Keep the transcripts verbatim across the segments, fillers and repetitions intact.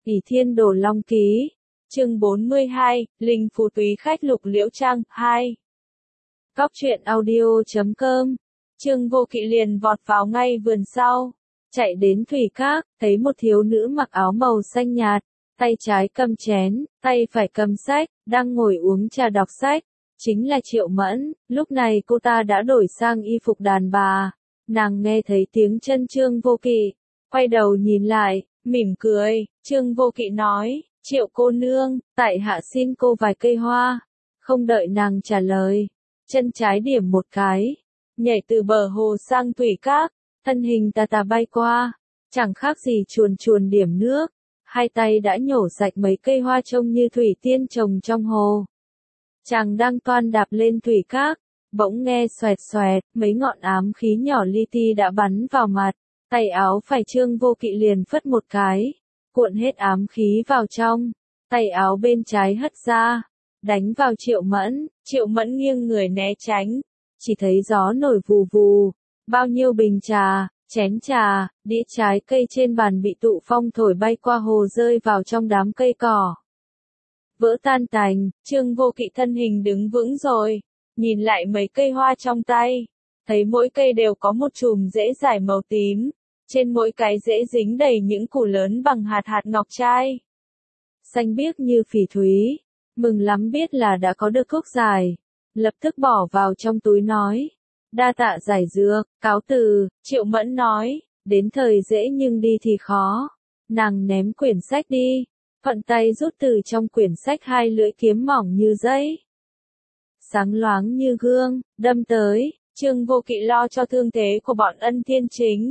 ỷ thiên đồ long ký, chương bốn mươi hai, Linh phú túy khách lục liễu trang, hai. Cóc truyện audio chấm com, Trương Vô Kỵ liền vọt vào ngay vườn sau, chạy đến thủy các, thấy một thiếu nữ mặc áo màu xanh nhạt, tay trái cầm chén, tay phải cầm sách, đang ngồi uống trà đọc sách, chính là Triệu Mẫn. Lúc này cô ta đã đổi sang y phục đàn bà, nàng nghe thấy tiếng chân Trương Vô Kỵ, quay đầu nhìn lại, mỉm cười. Trương Vô Kỵ nói, Triệu cô nương, tại hạ xin cô vài cây hoa. Không đợi nàng trả lời, chân trái điểm một cái, nhảy từ bờ hồ sang thủy các, thân hình tà tà bay qua, chẳng khác gì chuồn chuồn điểm nước, hai tay đã nhổ sạch mấy cây hoa trông như thủy tiên trồng trong hồ. Chàng đang toan đạp lên thủy các, bỗng nghe xoẹt xoẹt, mấy ngọn ám khí nhỏ li ti đã bắn vào mặt, tay áo phải Trương Vô Kỵ liền phất một cái, cuộn hết ám khí vào trong, tay áo bên trái hất ra, đánh vào Triệu Mẫn. Triệu Mẫn nghiêng người né tránh, chỉ thấy gió nổi vù vù, bao nhiêu bình trà, chén trà, đĩa trái cây trên bàn bị tụ phong thổi bay qua hồ rơi vào trong đám cây cỏ. Vỡ tan tành. Trương Vô Kỵ thân hình đứng vững rồi, nhìn lại mấy cây hoa trong tay, thấy mỗi cây đều có một chùm rễ dài màu tím, trên mỗi cái rễ dính đầy những củ lớn bằng hạt hạt ngọc trai, xanh biếc như phỉ thúy, mừng lắm biết là đã có được thuốc giải, lập tức bỏ vào trong túi nói, đa tạ giải dược, cáo từ. Triệu Mẫn nói, đến thời dễ nhưng đi thì khó, nàng ném quyển sách đi, thuận tay rút từ trong quyển sách hai lưỡi kiếm mỏng như giấy, sáng loáng như gương, đâm tới. Trương Vô Kỵ lo cho thương thế của bọn Ân Thiên Chính,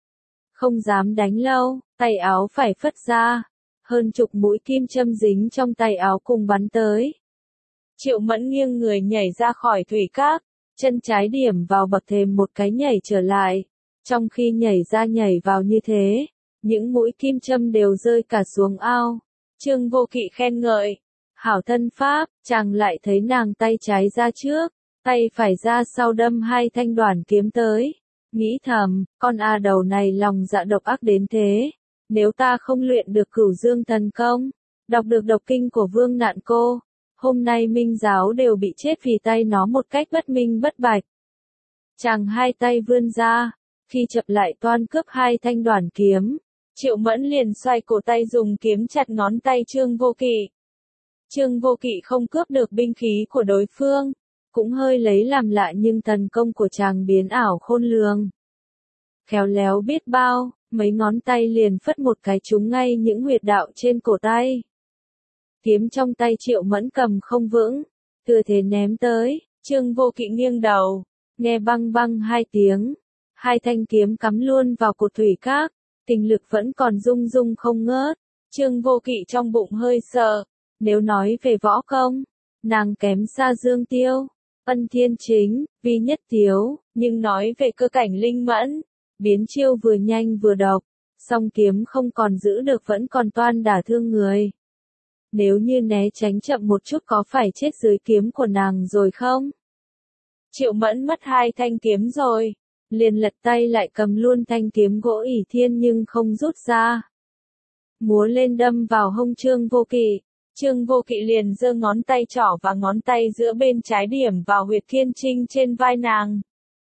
không dám đánh lâu, tay áo phải phất ra, hơn chục mũi kim châm dính trong tay áo cùng bắn tới. Triệu Mẫn nghiêng người nhảy ra khỏi thủy các, chân trái điểm vào bậc thềm một cái nhảy trở lại, trong khi nhảy ra nhảy vào như thế, những mũi kim châm đều rơi cả xuống ao. Trương Vô Kỵ khen ngợi, hảo thân pháp. Chàng lại thấy nàng tay trái ra trước, tay phải ra sau đâm hai thanh đoản kiếm tới, nghĩ thầm, con a đầu này lòng dạ độc ác đến thế, nếu ta không luyện được Cửu Dương thần công, đọc được độc kinh của Vương Nạn Cô, hôm nay minh giáo đều bị chết vì tay nó một cách bất minh bất bạch. Chàng hai tay vươn ra, khi chập lại toan cướp hai thanh đoản kiếm, Triệu Mẫn liền xoay cổ tay dùng kiếm chặt ngón tay Trương Vô Kỵ. Trương Vô Kỵ không cướp được binh khí của đối phương, cũng hơi lấy làm lạ, nhưng thần công của chàng biến ảo khôn lường, khéo léo biết bao, mấy ngón tay liền phất một cái trúng ngay những huyệt đạo trên cổ tay. Kiếm trong tay Triệu Mẫn cầm không vững, thừa thế ném tới. Trương Vô Kỵ nghiêng đầu, nghe băng băng hai tiếng, hai thanh kiếm cắm luôn vào cột thủy các, kình lực vẫn còn rung rung không ngớt. Trương Vô Kỵ trong bụng hơi sợ, nếu nói về võ công, nàng kém xa Dương Tiêu, Ân Thiên Chính, Vi Nhất Tiếu, nhưng nói về cơ cảnh linh mẫn, biến chiêu vừa nhanh vừa độc, song kiếm không còn giữ được vẫn còn toan đả thương người. Nếu như né tránh chậm một chút có phải chết dưới kiếm của nàng rồi không? Triệu Mẫn mất hai thanh kiếm rồi, liền lật tay lại cầm luôn thanh kiếm gỗ ỷ thiên nhưng không rút ra, múa lên đâm vào hông Trương Vô Kỵ. Trương Vô Kỵ liền giơ ngón tay trỏ và ngón tay giữa bên trái điểm vào huyệt thiên trinh trên vai nàng.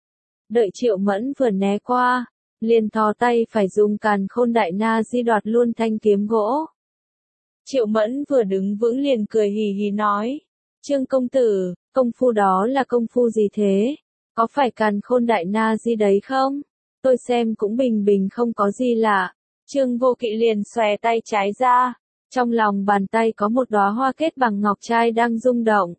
Đợi Triệu Mẫn vừa né qua, liền thò tay phải dùng càn khôn đại na di đoạt luôn thanh kiếm gỗ. Triệu Mẫn vừa đứng vững liền cười hì hì nói, Trương công tử, công phu đó là công phu gì thế? Có phải càn khôn đại na di đấy không? Tôi xem cũng bình bình không có gì lạ. Trương Vô Kỵ liền xòe tay trái ra, trong lòng bàn tay có một đóa hoa kết bằng ngọc trai đang rung động.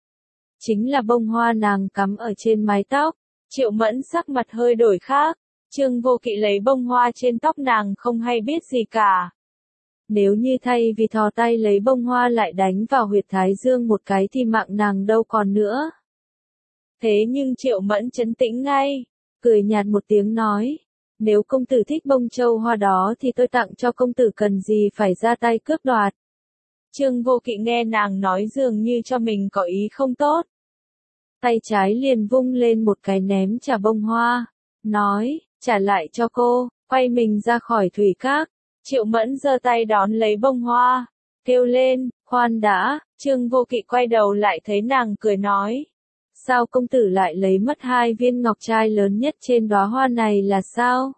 Chính là bông hoa nàng cắm ở trên mái tóc. Triệu Mẫn sắc mặt hơi đổi khác, Trương Vô Kỵ lấy bông hoa trên tóc nàng không hay biết gì cả. Nếu như thay vì thò tay lấy bông hoa lại đánh vào huyệt thái dương một cái thì mạng nàng đâu còn nữa. Thế nhưng Triệu Mẫn trấn tĩnh ngay, cười nhạt một tiếng nói, nếu công tử thích bông châu hoa đó thì tôi tặng cho công tử, cần gì phải ra tay cướp đoạt. Trương Vô Kỵ nghe nàng nói dường như cho mình có ý không tốt. Tay trái liền vung lên một cái ném trả bông hoa, nói, trả lại cho cô, quay mình ra khỏi thủy các. Triệu Mẫn giơ tay đón lấy bông hoa, kêu lên, khoan đã, Trương Vô Kỵ quay đầu lại thấy nàng cười nói. Sao công tử lại lấy mất hai viên ngọc trai lớn nhất trên đóa hoa này là sao?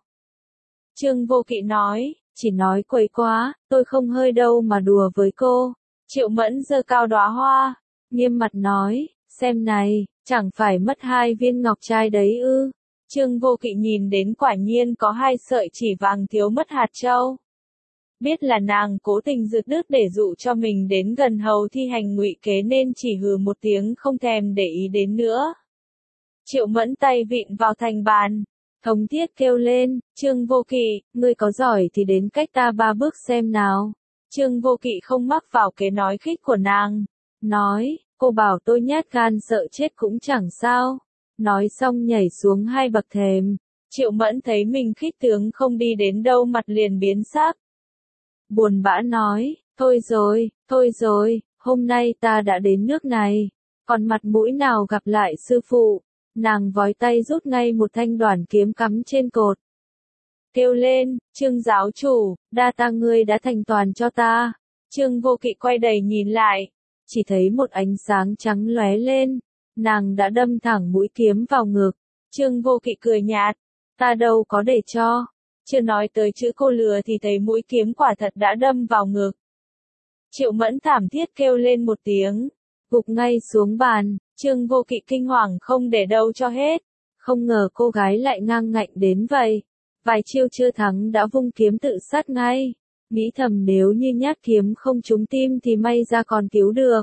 Trương Vô Kỵ nói, chỉ nói quấy quá, tôi không hơi đâu mà đùa với cô. Triệu Mẫn giơ cao đóa hoa, nghiêm mặt nói, xem này, chẳng phải mất hai viên ngọc trai đấy ư. Trương Vô Kỵ nhìn đến quả nhiên có hai sợi chỉ vàng thiếu mất hạt châu. Biết là nàng cố tình giật đứt để dụ cho mình đến gần hầu thi hành ngụy kế nên chỉ hừ một tiếng không thèm để ý đến nữa. Triệu Mẫn tay vịn vào thành bàn, thống thiết kêu lên, Trương Vô Kỵ, ngươi có giỏi thì đến cách ta ba bước xem nào. Trương Vô Kỵ không mắc vào kế nói khích của nàng, nói, cô bảo tôi nhát gan sợ chết cũng chẳng sao. Nói xong nhảy xuống hai bậc thềm. Triệu Mẫn thấy mình khích tướng không đi đến đâu mặt liền biến sắc. Buồn bã nói, thôi rồi, thôi rồi, hôm nay ta đã đến nước này, còn mặt mũi nào gặp lại sư phụ. Nàng vói tay rút ngay một thanh đoản kiếm cắm trên cột. Kêu lên, Trương giáo chủ, đa tạ ngươi đã thành toàn cho ta. Trương Vô Kỵ quay đầy nhìn lại, chỉ thấy một ánh sáng trắng lóe lên, nàng đã đâm thẳng mũi kiếm vào ngực. Trương Vô Kỵ cười nhạt, ta đâu có để cho. Chưa nói tới chữ cô lừa thì thấy mũi kiếm quả thật đã đâm vào ngực. Triệu Mẫn thảm thiết kêu lên một tiếng, gục ngay xuống bàn. Trương Vô Kỵ kinh hoàng không để đâu cho hết, không ngờ cô gái lại ngang ngạnh đến vậy. Vài chiêu chưa thắng đã vung kiếm tự sát ngay, nghĩ thầm nếu như nhát kiếm không trúng tim thì may ra còn cứu được.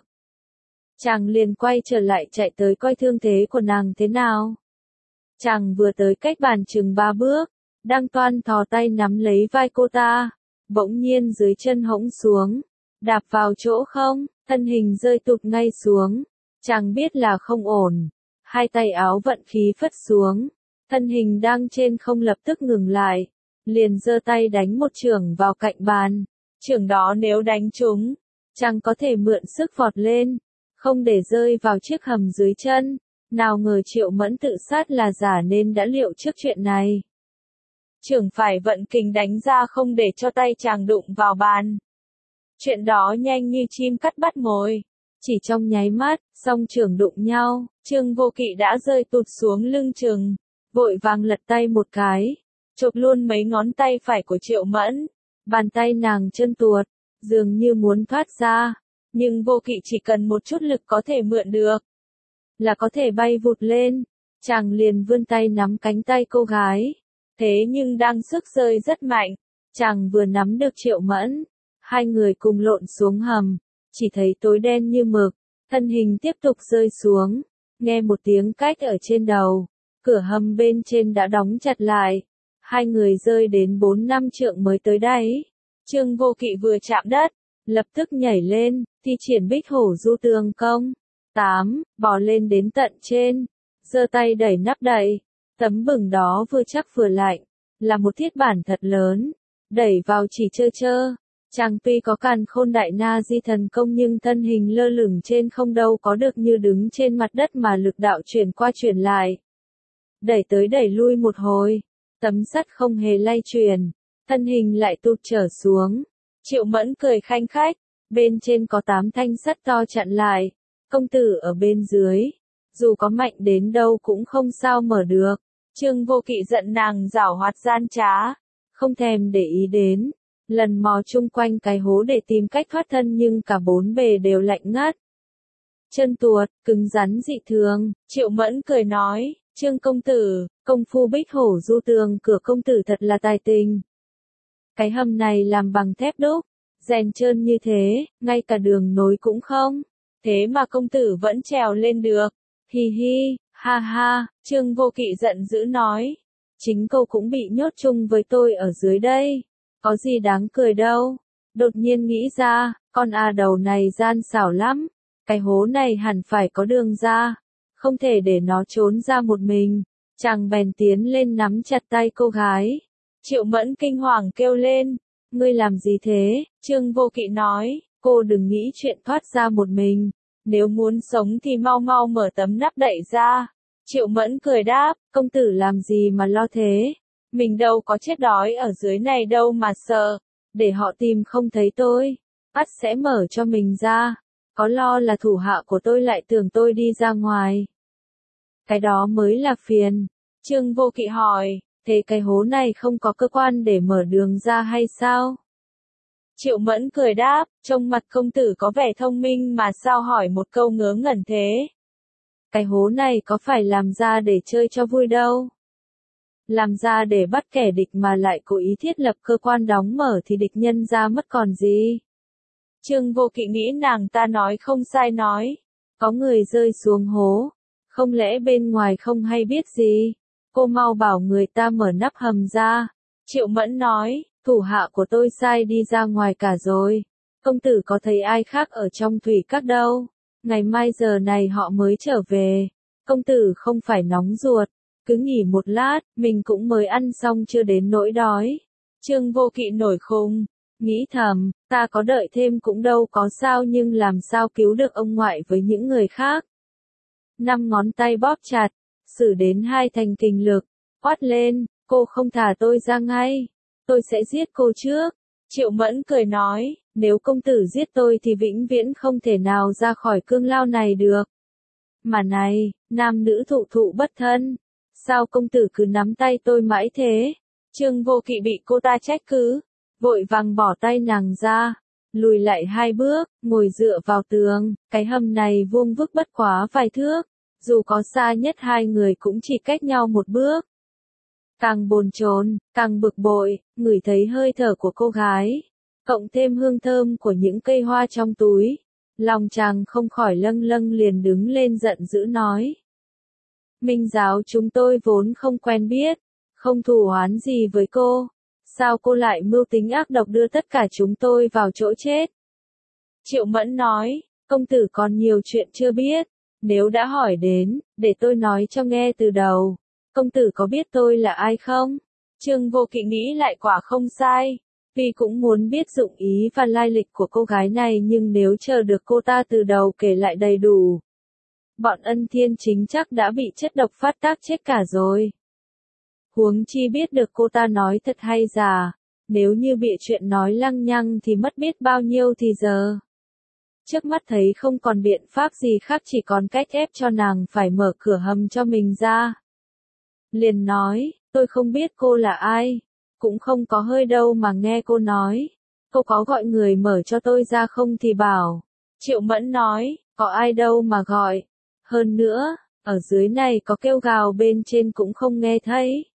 Chàng liền quay trở lại chạy tới coi thương thế của nàng thế nào. Chàng vừa tới cách bàn chừng ba bước, đang toan thò tay nắm lấy vai cô ta, bỗng nhiên dưới chân hỗn xuống, đạp vào chỗ không, thân hình rơi tụt ngay xuống. Chàng biết là không ổn, hai tay áo vận khí phất xuống, thân hình đang trên không lập tức ngừng lại, liền giơ tay đánh một chưởng vào cạnh bàn. Chưởng đó nếu đánh trúng, chàng có thể mượn sức vọt lên, không để rơi vào chiếc hầm dưới chân. Nào ngờ Triệu Mẫn tự sát là giả nên đã liệu trước chuyện này. Chưởng phải vận kình đánh ra không để cho tay chàng đụng vào bàn. Chuyện đó nhanh như chim cắt bắt mồi. Chỉ trong nháy mắt, song chưởng đụng nhau, Trương Vô Kỵ đã rơi tụt xuống lưng chừng, vội vàng lật tay một cái, chộp luôn mấy ngón tay phải của Triệu Mẫn. Bàn tay nàng chân tuột, dường như muốn thoát ra, nhưng Vô Kỵ chỉ cần một chút lực có thể mượn được, là có thể bay vụt lên. Chàng liền vươn tay nắm cánh tay cô gái, thế nhưng đang sức rơi rất mạnh, chàng vừa nắm được Triệu Mẫn, hai người cùng lộn xuống hầm. Chỉ thấy tối đen như mực, thân hình tiếp tục rơi xuống, nghe một tiếng cách ở trên đầu, cửa hầm bên trên đã đóng chặt lại, hai người rơi đến bốn năm trượng mới tới đáy. Trương Vô Kỵ vừa chạm đất, lập tức nhảy lên, thi triển Bích Hổ Du Tường Công, tám, bò lên đến tận trên, giơ tay đẩy nắp đậy, tấm bừng đó vừa chắc vừa lạnh, là một thiết bản thật lớn, đẩy vào chỉ chơ chơ. Chàng tuy có càn khôn đại na di thần công nhưng thân hình lơ lửng trên không đâu có được như đứng trên mặt đất mà lực đạo chuyển qua chuyển lại. Đẩy tới đẩy lui một hồi, tấm sắt không hề lay chuyển, thân hình lại tụt trở xuống. Triệu Mẫn cười khanh khách, bên trên có tám thanh sắt to chặn lại, công tử ở bên dưới, dù có mạnh đến đâu cũng không sao mở được. Trương Vô Kỵ giận nàng giảo hoạt gian trá, không thèm để ý đến. Lần mò chung quanh cái hố để tìm cách thoát thân nhưng cả bốn bề đều lạnh ngắt. Chân tuột, cứng rắn dị thường, Triệu Mẫn cười nói, Trương công tử, công phu Bích Hổ Du Tường cửa công tử thật là tài tình. Cái hầm này làm bằng thép đúc, rèn trơn như thế, ngay cả đường nối cũng không. Thế mà công tử vẫn trèo lên được. Hi hi, ha ha, Trương Vô Kỵ giận dữ nói. Chính cô cũng bị nhốt chung với tôi ở dưới đây. Có gì đáng cười đâu. Đột nhiên nghĩ ra, con A đầu này gian xảo lắm. Cái hố này hẳn phải có đường ra. Không thể để nó trốn ra một mình. Chàng bèn tiến lên nắm chặt tay cô gái. Triệu Mẫn kinh hoàng kêu lên. Ngươi làm gì thế? Trương Vô Kỵ nói, cô đừng nghĩ chuyện thoát ra một mình. Nếu muốn sống thì mau mau mở tấm nắp đậy ra. Triệu Mẫn cười đáp, công tử làm gì mà lo thế? Mình đâu có chết đói ở dưới này đâu mà sợ. để họ tìm không thấy tôi, ắt sẽ mở cho mình ra, có lo là thủ hạ của tôi lại tưởng tôi đi ra ngoài. Cái đó mới là phiền. Trương Vô Kỵ hỏi, thế cái hố này không có cơ quan để mở đường ra hay sao? Triệu Mẫn cười đáp, trông mặt công tử có vẻ thông minh mà sao hỏi một câu ngớ ngẩn thế. Cái hố này có phải làm ra để chơi cho vui đâu. Làm ra để bắt kẻ địch mà lại cố ý thiết lập cơ quan đóng mở thì địch nhân ra mất còn gì. Trương Vô Kỵ nghĩ nàng ta nói không sai nói. Có người rơi xuống hố. Không lẽ bên ngoài không hay biết gì. Cô mau bảo người ta mở nắp hầm ra. Triệu Mẫn nói, thủ hạ của tôi sai đi ra ngoài cả rồi. Công tử có thấy ai khác ở trong thủy các đâu. Ngày mai giờ này họ mới trở về. Công tử không phải nóng ruột. Cứ nghỉ một lát, mình cũng mới ăn xong chưa đến nỗi đói. Trương Vô Kỵ nổi khùng, nghĩ thầm, ta có đợi thêm cũng đâu có sao nhưng làm sao cứu được ông ngoại với những người khác. Năm ngón tay bóp chặt, xử đến hai thành kình lực, quát lên, cô không thả tôi ra ngay, tôi sẽ giết cô trước. Triệu Mẫn cười nói, nếu công tử giết tôi thì vĩnh viễn không thể nào ra khỏi cương lao này được. Mà này, nam nữ thụ thụ bất thân. Sao công tử cứ nắm tay tôi mãi thế? Trương Vô Kỵ bị cô ta trách cứ, vội vàng bỏ tay nàng ra, lùi lại hai bước, ngồi dựa vào tường, cái hầm này vuông vức bất quá vài thước, dù có xa nhất hai người cũng chỉ cách nhau một bước. Càng bồn chồn, càng bực bội, ngửi thấy hơi thở của cô gái, cộng thêm hương thơm của những cây hoa trong túi, lòng chàng không khỏi lâng lâng liền đứng lên giận dữ nói. Minh giáo chúng tôi vốn không quen biết, không thù oán gì với cô, sao cô lại mưu tính ác độc đưa tất cả chúng tôi vào chỗ chết? Triệu Mẫn nói, công tử còn nhiều chuyện chưa biết, nếu đã hỏi đến, để tôi nói cho nghe từ đầu, công tử có biết tôi là ai không? Trương Vô Kỵ nghĩ lại quả không sai, vì cũng muốn biết dụng ý và lai lịch của cô gái này nhưng nếu chờ được cô ta từ đầu kể lại đầy đủ. Bọn Ân Thiên Chính chắc đã bị chất độc phát tác chết cả rồi. Huống chi biết được cô ta nói thật hay giả, nếu như bịa chuyện nói lăng nhăng thì mất biết bao nhiêu thì giờ. Trước mắt thấy không còn biện pháp gì khác chỉ còn cách ép cho nàng phải mở cửa hầm cho mình ra. Liền nói, tôi không biết cô là ai, cũng không có hơi đâu mà nghe cô nói. Cô có gọi người mở cho tôi ra không thì bảo. Triệu Mẫn nói, có ai đâu mà gọi. Hơn nữa, ở dưới này có kêu gào bên trên cũng không nghe thấy.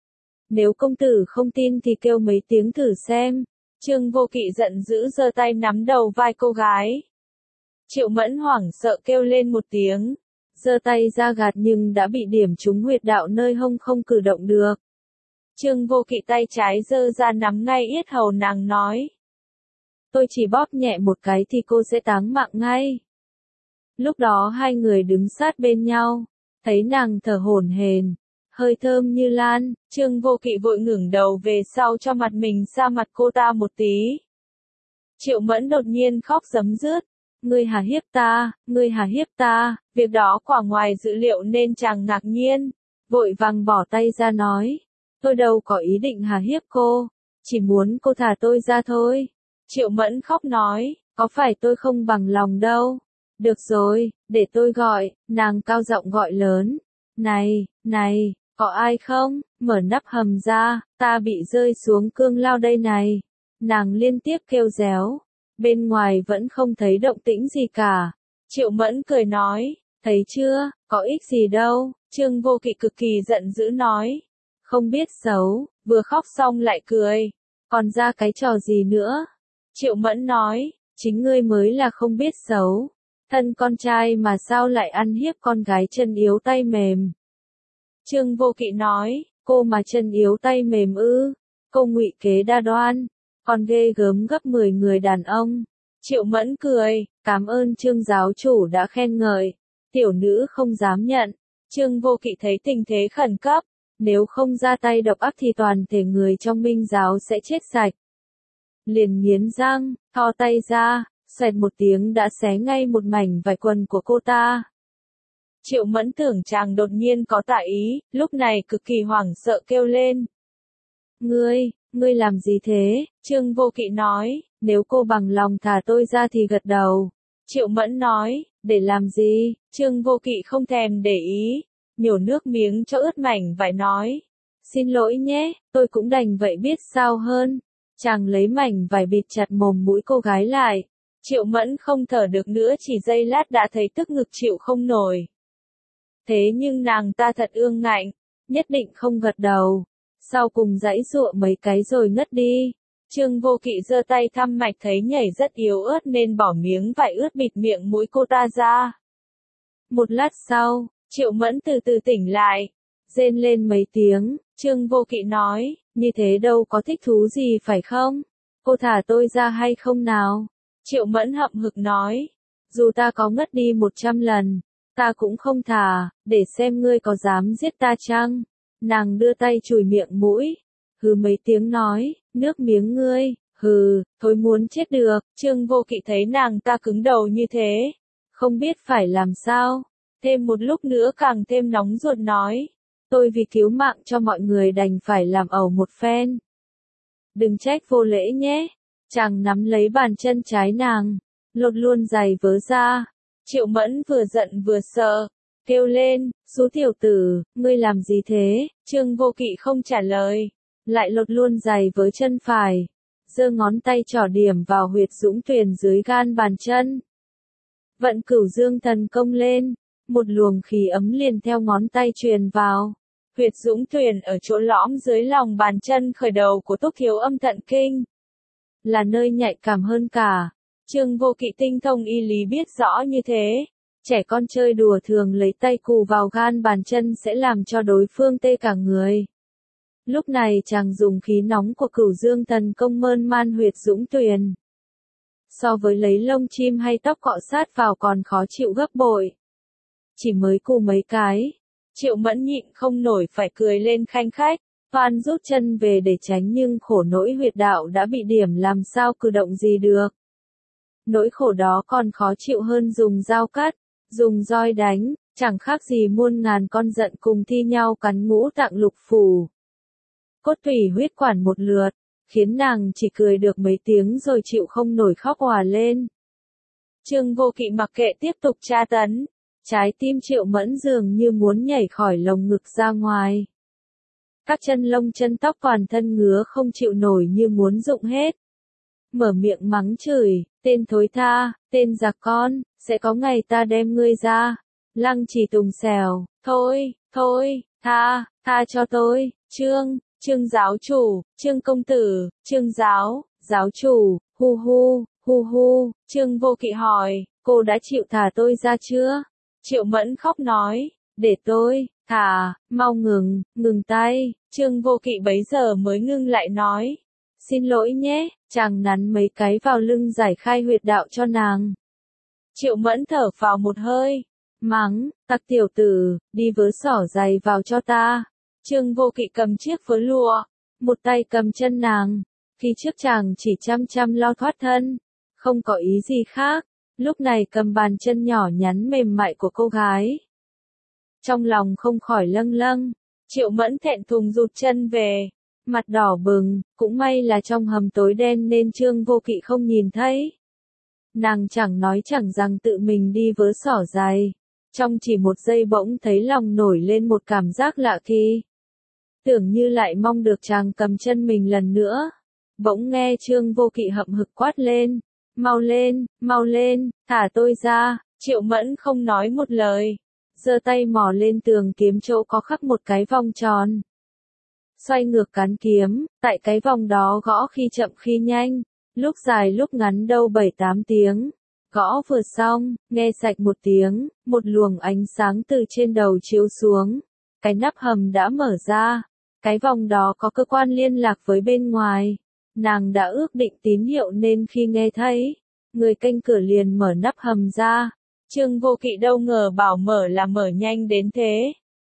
Nếu công tử không tin thì kêu mấy tiếng thử xem. Trương Vô Kỵ giận dữ giơ tay nắm đầu vai cô gái. Triệu Mẫn hoảng sợ kêu lên một tiếng, giơ tay ra gạt nhưng đã bị điểm trúng huyệt đạo nơi hông không cử động được. Trương Vô Kỵ tay trái giơ ra nắm ngay yết hầu nàng nói. Tôi chỉ bóp nhẹ một cái thì cô sẽ táng mạng ngay. Lúc đó hai người đứng sát bên nhau, thấy nàng thở hổn hển, hơi thơm như lan, Trương Vô Kỵ vội ngẩng đầu về sau cho mặt mình xa mặt cô ta một tí. Triệu Mẫn đột nhiên khóc rấm rứt, ngươi hà hiếp ta, ngươi hà hiếp ta, việc đó quả ngoài dự liệu nên chàng ngạc nhiên, vội vàng bỏ tay ra nói, tôi đâu có ý định hà hiếp cô, chỉ muốn cô thả tôi ra thôi. Triệu Mẫn khóc nói, có phải tôi không bằng lòng đâu. Được rồi, để tôi gọi, nàng cao giọng gọi lớn. Này, này, có ai không? Mở nắp hầm ra, ta bị rơi xuống cương lao đây này. Nàng liên tiếp kêu réo. Bên ngoài vẫn không thấy động tĩnh gì cả. Triệu Mẫn cười nói, thấy chưa, có ích gì đâu. Trương Vô Kỵ cực kỳ giận dữ nói. Không biết xấu, vừa khóc xong lại cười. Còn ra cái trò gì nữa? Triệu Mẫn nói, chính ngươi mới là không biết xấu. Thân con trai mà sao lại ăn hiếp con gái chân yếu tay mềm. Trương Vô Kỵ nói, cô mà chân yếu tay mềm ư, cô ngụy kế đa đoan, còn ghê gớm gấp mười người đàn ông. Triệu Mẫn cười, cảm ơn Trương giáo chủ đã khen ngợi, tiểu nữ không dám nhận. Trương Vô Kỵ thấy tình thế khẩn cấp, nếu không ra tay độc ác thì toàn thể người trong Minh giáo sẽ chết sạch. Liền nghiến răng, thò tay ra, xoẹt một tiếng đã xé ngay một mảnh vải quần của cô ta. Triệu Mẫn tưởng chàng đột nhiên có tà ý, lúc này cực kỳ hoảng sợ kêu lên. Ngươi, Ngươi làm gì thế? Trương Vô Kỵ nói, nếu cô bằng lòng thả tôi ra thì gật đầu. Triệu Mẫn nói, để làm gì? Trương Vô Kỵ không thèm để ý, nhổ nước miếng cho ướt mảnh vải nói. Xin lỗi nhé, tôi cũng đành vậy biết sao hơn. Chàng lấy mảnh vải bịt chặt mồm mũi cô gái lại. Triệu Mẫn không thở được nữa, chỉ giây lát đã thấy tức ngực chịu không nổi. Thế nhưng nàng ta thật ương ngạnh, nhất định không gật đầu. Sau cùng giãy giụa mấy cái rồi ngất đi. Trương Vô Kỵ giơ tay thăm mạch thấy nhảy rất yếu ớt nên bỏ miếng vải ướt bịt miệng mũi cô ta ra. Một lát sau, Triệu Mẫn từ từ tỉnh lại, rên lên mấy tiếng. Trương Vô Kỵ nói, như thế đâu có thích thú gì phải không? Cô thả tôi ra hay không nào? Triệu Mẫn hậm hực nói, dù ta có ngất đi một trăm lần, ta cũng không thả, để xem ngươi có dám giết ta chăng? Nàng đưa tay chùi miệng mũi, hừ mấy tiếng nói, nước miếng ngươi, hừ, thôi muốn chết được. Trương Vô Kỵ thấy nàng ta cứng đầu như thế, không biết phải làm sao, thêm một lúc nữa càng thêm nóng ruột nói, tôi vì cứu mạng cho mọi người đành phải làm ẩu một phen. Đừng trách vô lễ nhé. Chàng nắm lấy bàn chân trái nàng, lột luôn giày vớ ra. Triệu Mẫn vừa giận vừa sợ, kêu lên, xú tiểu tử, ngươi làm gì thế? Trương Vô Kỵ không trả lời, lại lột luôn giày với chân phải, giơ ngón tay trỏ điểm vào huyệt dũng tuyền dưới gan bàn chân. Vận Cửu Dương thần công lên, một luồng khí ấm liền theo ngón tay truyền vào. Huyệt dũng tuyền ở chỗ lõm dưới lòng bàn chân khởi đầu của túc thiếu âm thận kinh, là nơi nhạy cảm hơn cả. Trương Vô Kỵ tinh thông y lý biết rõ như thế. Trẻ con chơi đùa thường lấy tay cù vào gan bàn chân sẽ làm cho đối phương tê cả người. Lúc này chàng dùng khí nóng của Cửu Dương thần công mơn man huyệt dũng tuyền. So với lấy lông chim hay tóc cọ sát vào còn khó chịu gấp bội. Chỉ mới cù mấy cái, Triệu Mẫn nhịn không nổi phải cười lên khanh khách. Toan rút chân về để tránh nhưng khổ nỗi huyệt đạo đã bị điểm làm sao cử động gì được. Nỗi khổ đó còn khó chịu hơn dùng dao cắt, dùng roi đánh, chẳng khác gì muôn ngàn con giận cùng thi nhau cắn ngũ tạng lục phủ. Cốt tủy huyết quản một lượt, khiến nàng chỉ cười được mấy tiếng rồi chịu không nổi khóc òa lên. Trương Vô Kỵ mặc kệ tiếp tục tra tấn, trái tim Triệu Mẫn dường như muốn nhảy khỏi lồng ngực ra ngoài. Các chân lông chân tóc toàn thân ngứa không chịu nổi như muốn rụng hết. Mở miệng mắng chửi, tên thối tha, tên giặc con, sẽ có ngày ta đem ngươi ra. Lăng Trì tùng xèo, thôi, thôi, tha, tha cho tôi. Trương, Trương giáo chủ, Trương công tử, Trương giáo, giáo chủ, hu hu, hu hu. Trương Vô Kỵ hỏi, cô đã chịu thả tôi ra chưa? Triệu Mẫn khóc nói, để tôi, thả, mau ngừng, ngừng tay. Trương Vô Kỵ bấy giờ mới ngưng lại nói, xin lỗi nhé. Chàng nắn mấy cái vào lưng giải khai huyệt đạo cho nàng. Triệu Mẫn thở vào một hơi, mắng, tặc tiểu tử, đi vớ xỏ giày vào cho ta. Trương Vô Kỵ cầm chiếc vớ lụa, một tay cầm chân nàng. Khi trước chàng chỉ chăm chăm lo thoát thân, không có ý gì khác, lúc này cầm bàn chân nhỏ nhắn mềm mại của cô gái. Trong lòng không khỏi lâng lâng, Triệu Mẫn thẹn thùng rụt chân về, mặt đỏ bừng, cũng may là trong hầm tối đen nên Trương Vô Kỵ không nhìn thấy. Nàng chẳng nói chẳng rằng tự mình đi vớ xỏ giày, trong chỉ một giây bỗng thấy lòng nổi lên một cảm giác lạ kỳ. Tưởng như lại mong được chàng cầm chân mình lần nữa. Bỗng nghe Trương Vô Kỵ hậm hực quát lên, mau lên, mau lên, thả tôi ra. Triệu Mẫn không nói một lời, giơ tay mò lên tường kiếm chỗ có khắc một cái vòng tròn. Xoay ngược cán kiếm, tại cái vòng đó gõ khi chậm khi nhanh, lúc dài lúc ngắn đâu bảy tám tiếng. Gõ vừa xong, nghe sạch một tiếng, một luồng ánh sáng từ trên đầu chiếu xuống. Cái nắp hầm đã mở ra, cái vòng đó có cơ quan liên lạc với bên ngoài. Nàng đã ước định tín hiệu nên khi nghe thấy, người canh cửa liền mở nắp hầm ra. Trương Vô Kỵ đâu ngờ bảo mở là mở nhanh đến thế.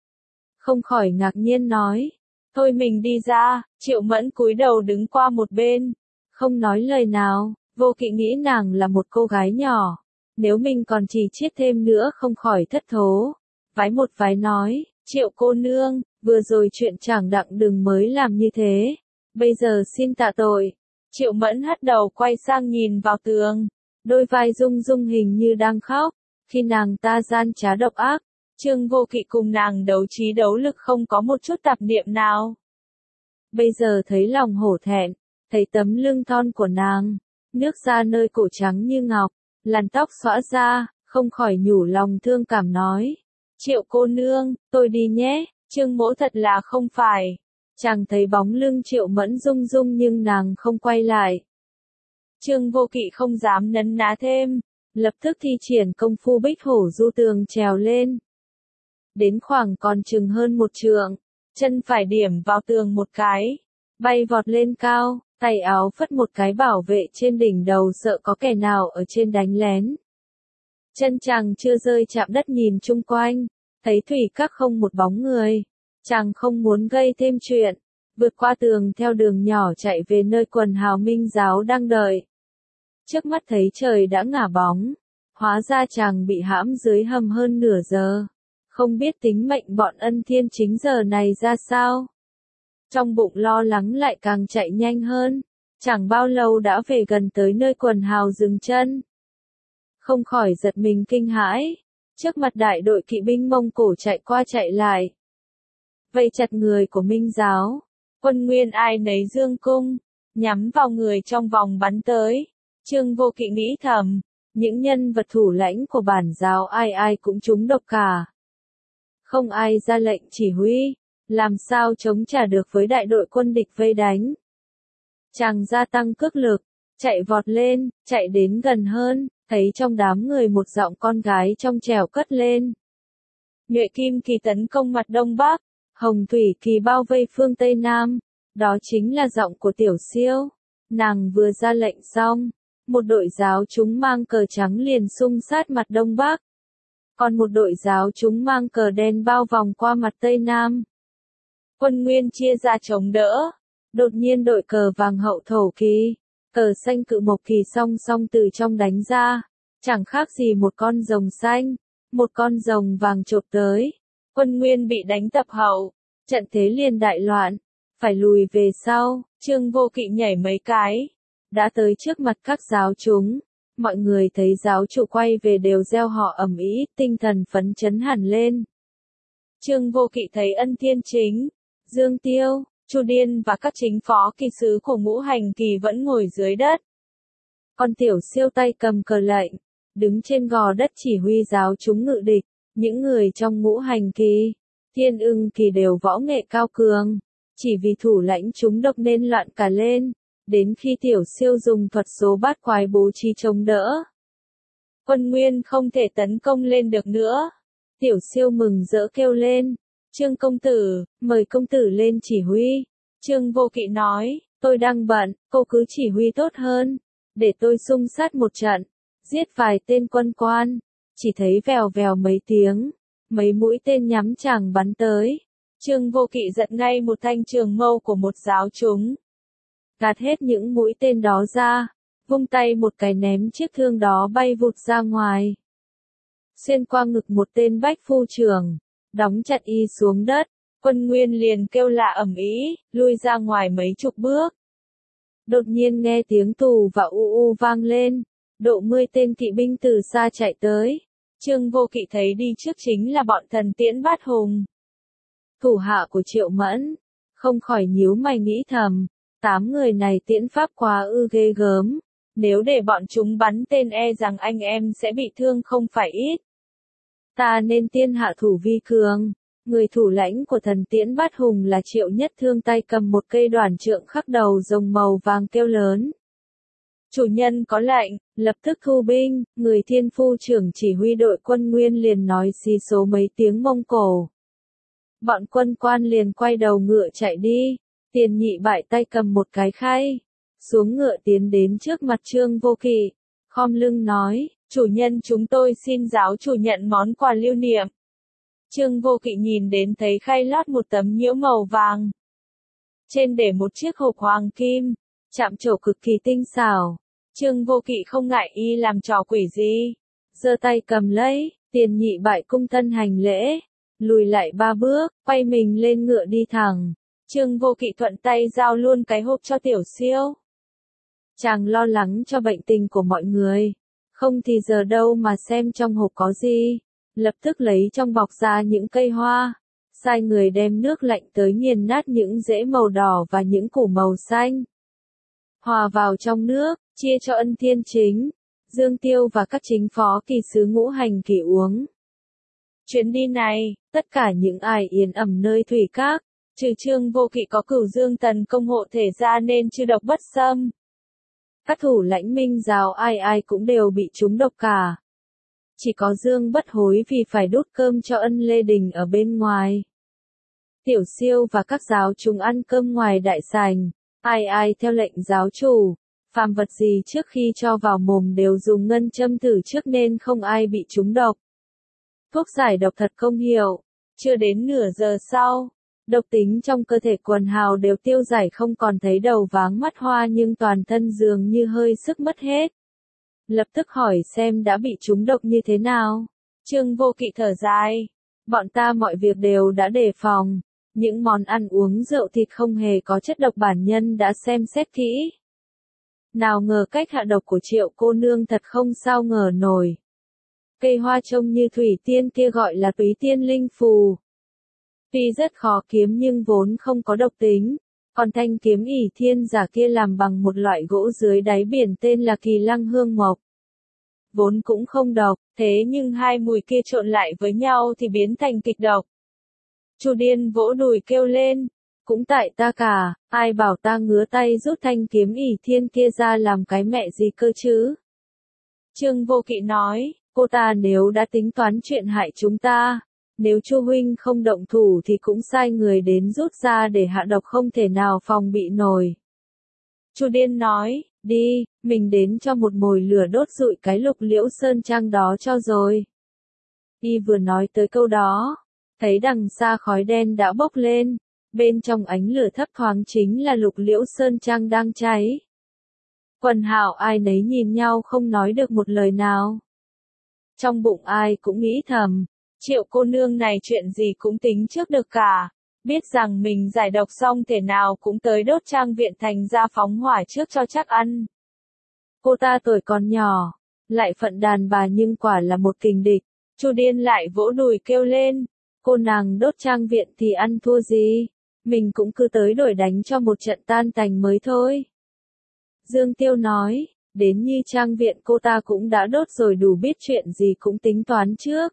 Không khỏi ngạc nhiên nói, thôi mình đi ra. Triệu Mẫn cúi đầu đứng qua một bên, không nói lời nào. Vô Kỵ nghĩ nàng là một cô gái nhỏ, nếu mình còn chỉ chiết thêm nữa không khỏi thất thố. Vái một vái nói, Triệu cô nương, vừa rồi chuyện chẳng đặng đừng mới làm như thế. Bây giờ xin tạ tội. Triệu Mẫn hất đầu quay sang nhìn vào tường. Đôi vai rung rung hình như đang khóc. Khi nàng ta gian trá độc ác, Trương Vô Kỵ cùng nàng đấu trí đấu lực không có một chút tạp niệm nào. Bây giờ thấy lòng hổ thẹn, thấy tấm lưng thon của nàng, nước da nơi cổ trắng như ngọc, làn tóc xõa ra, không khỏi nhủ lòng thương cảm nói. Triệu cô nương, tôi đi nhé, Trương mỗ thật là không phải. Chàng thấy bóng lưng Triệu Mẫn rung rung nhưng nàng không quay lại. Trương Vô Kỵ không dám nấn ná thêm, lập tức thi triển công phu bích hổ du tường trèo lên. Đến khoảng còn chừng hơn một trượng, chân phải điểm vào tường một cái, bay vọt lên cao, tay áo phất một cái bảo vệ trên đỉnh đầu sợ có kẻ nào ở trên đánh lén. Chân chàng chưa rơi chạm đất nhìn chung quanh, thấy thủy các không một bóng người. Chàng không muốn gây thêm chuyện, vượt qua tường theo đường nhỏ chạy về nơi quần hào Minh giáo đang đợi. Trước mắt thấy trời đã ngả bóng, hóa ra chàng bị hãm dưới hầm hơn nửa giờ. Không biết tính mệnh bọn Ân Thiên Chính giờ này ra sao. Trong bụng lo lắng lại càng chạy nhanh hơn, chẳng bao lâu đã về gần tới nơi quần hào dừng chân. Không khỏi giật mình kinh hãi, trước mặt đại đội kỵ binh Mông Cổ chạy qua chạy lại. Vây chặt người của Minh giáo, quân nguyên ai nấy dương cung, nhắm vào người trong vòng bắn tới. Trương Vô Kỵ nghĩ thầm, những nhân vật thủ lãnh của bản giáo ai ai cũng trúng độc cả. Không ai ra lệnh chỉ huy, làm sao chống trả được với đại đội quân địch vây đánh. Chàng gia tăng cước lực, chạy vọt lên, chạy đến gần hơn, thấy trong đám người một giọng con gái trong trẻo cất lên. Nhuệ Kim Kỳ tấn công mặt Đông Bắc, Hồng Thủy Kỳ bao vây phương Tây Nam, đó chính là giọng của Tiểu Siêu. Nàng vừa ra lệnh xong, một đội giáo chúng mang cờ trắng liền xung sát mặt Đông Bắc. Còn một đội giáo chúng mang cờ đen bao vòng qua mặt Tây Nam. Quân Nguyên chia ra chống đỡ. Đột nhiên đội cờ vàng Hậu Thổ Kỳ, cờ xanh Cự Mộc Kỳ song song từ trong đánh ra. Chẳng khác gì một con rồng xanh, một con rồng vàng chộp tới. Quân Nguyên bị đánh tập hậu, trận thế liền đại loạn, phải lùi về sau. Trương Vô Kỵ nhảy mấy cái, đã tới trước mặt các giáo chúng. Mọi người thấy giáo chủ quay về đều reo họ ầm ĩ, tinh thần phấn chấn hẳn lên. Trương Vô Kỵ thấy Ân Thiên Chính, Dương Tiêu, Chu Điên và các chính phó kỳ sứ của Ngũ Hành Kỳ vẫn ngồi dưới đất. Còn Tiểu Siêu tay cầm cờ lệnh, đứng trên gò đất chỉ huy giáo chúng ngự địch. Những người trong Ngũ Hành Kỳ, Thiên Ưng Kỳ đều võ nghệ cao cường, chỉ vì thủ lãnh chúng độc nên loạn cả lên. Đến khi Tiểu Siêu dùng thuật số bát quái bố trí chống đỡ, quân Nguyên không thể tấn công lên được nữa. Tiểu Siêu mừng rỡ kêu lên, Trương công tử, mời công tử lên chỉ huy. Trương Vô Kỵ nói, tôi đang bận, cô cứ chỉ huy tốt hơn, để tôi xung sát một trận, giết vài tên quân quan. Chỉ thấy vèo vèo mấy tiếng, mấy mũi tên nhắm chàng bắn tới. Trương Vô Kỵ giật ngay một thanh trường mâu của một giáo chúng, gạt hết những mũi tên đó ra, vung tay một cái ném chiếc thương đó bay vụt ra ngoài. Xuyên qua ngực một tên bách phu trưởng, đóng chặt y xuống đất, quân Nguyên liền kêu lạ ầm ĩ, lui ra ngoài mấy chục bước. Đột nhiên nghe tiếng tù và u u vang lên, độ mươi tên kỵ binh từ xa chạy tới. Trương Vô Kỵ thấy đi trước chính là bọn thần tiễn bát hùng, thủ hạ của Triệu Mẫn, không khỏi nhíu mày nghĩ thầm. Tám người này tiễn pháp quá ư ghê gớm, nếu để bọn chúng bắn tên e rằng anh em sẽ bị thương không phải ít. Ta nên tiên hạ thủ vi cường. Người thủ lãnh của thần tiễn bát hùng là Triệu Nhất Thương tay cầm một cây đoản trượng khắc đầu rồng màu vàng kêu lớn. Chủ nhân có lệnh, lập tức thu binh. Người thiên phu trưởng chỉ huy đội quân Nguyên liền nói xí số mấy tiếng Mông Cổ. Bọn quân quan liền quay đầu ngựa chạy đi. Tiền Nhị Bại tay cầm một cái khay, xuống ngựa tiến đến trước mặt Trương Vô Kỵ, khom lưng nói, chủ nhân chúng tôi xin giáo chủ nhận món quà lưu niệm. Trương Vô Kỵ nhìn đến thấy khay lót một tấm nhiễu màu vàng. Trên để một chiếc hộp hoàng kim, chạm trổ cực kỳ tinh xảo. Trương Vô Kỵ không ngại y làm trò quỷ gì, giơ tay cầm lấy. Tiền Nhị Bại cung thân hành lễ, lùi lại ba bước, quay mình lên ngựa đi thẳng. Trương Vô Kỵ thuận tay giao luôn cái hộp cho Tiểu Siêu. Chàng lo lắng cho bệnh tình của mọi người. Không thì giờ đâu mà xem trong hộp có gì. Lập tức lấy trong bọc ra những cây hoa. Sai người đem nước lạnh tới nghiền nát những rễ màu đỏ và những củ màu xanh. Hòa vào trong nước, chia cho Ân Thiên Chính, Dương Tiêu và các chính phó kỳ sứ Ngũ Hành Kỳ uống. Chuyến đi này, tất cả những ai yên ẩm nơi thủy các, trừ Trương Vô Kỵ có Cửu Dương Tần công hộ thể ra nên chư độc bất xâm. Các thủ lãnh Minh giáo ai ai cũng đều bị trúng độc cả. Chỉ có Dương Bất Hối vì phải đút cơm cho Ân Lê Đình ở bên ngoài. Tiểu Siêu và các giáo chúng ăn cơm ngoài đại sảnh, ai ai theo lệnh giáo chủ, phàm vật gì trước khi cho vào mồm đều dùng ngân châm thử trước nên không ai bị trúng độc. Thuốc giải độc thật công hiệu, chưa đến nửa giờ sau, độc tính trong cơ thể quần hào đều tiêu giải không còn thấy đầu váng mắt hoa nhưng toàn thân dường như hơi sức mất hết. Lập tức hỏi xem đã bị trúng độc như thế nào. Trương Vô Kỵ thở dài, bọn ta mọi việc đều đã đề phòng. Những món ăn uống rượu thịt không hề có chất độc bản nhân đã xem xét kỹ. Nào ngờ cách hạ độc của Triệu cô nương thật không sao ngờ nổi. Cây hoa trông như thủy tiên kia gọi là túy tiên linh phù. Tuy rất khó kiếm nhưng vốn không có độc tính, còn thanh kiếm ỷ thiên giả kia làm bằng một loại gỗ dưới đáy biển tên là kỳ lăng hương mộc. Vốn cũng không độc, thế nhưng hai mùi kia trộn lại với nhau thì biến thành kịch độc. Chu Điên vỗ đùi kêu lên, cũng tại ta cả, ai bảo ta ngứa tay rút thanh kiếm ỷ thiên kia ra làm cái mẹ gì cơ chứ. Trương Vô Kỵ nói, cô ta nếu đã tính toán chuyện hại chúng ta, nếu Chu huynh không động thủ thì cũng sai người đến rút ra để hạ độc không thể nào phòng bị nổi. Chu Điên nói, đi, mình đến cho một mồi lửa đốt rụi cái Lục Liễu Sơn Trang đó cho rồi. Y vừa nói tới câu đó, thấy đằng xa khói đen đã bốc lên, bên trong ánh lửa thấp thoáng chính là Lục Liễu Sơn Trang đang cháy. Quần hào ai nấy nhìn nhau không nói được một lời nào. Trong bụng ai cũng nghĩ thầm, Triệu cô nương này chuyện gì cũng tính trước được cả, biết rằng mình giải độc xong thể nào cũng tới đốt trang viện thành ra phóng hỏa trước cho chắc ăn. Cô ta tuổi còn nhỏ, lại phận đàn bà nhưng quả là một kình địch. Chu Điên lại vỗ đùi kêu lên, cô nàng đốt trang viện thì ăn thua gì, mình cũng cứ tới đổi đánh cho một trận tan tành mới thôi. Dương Tiêu nói, đến như trang viện cô ta cũng đã đốt rồi đủ biết chuyện gì cũng tính toán trước.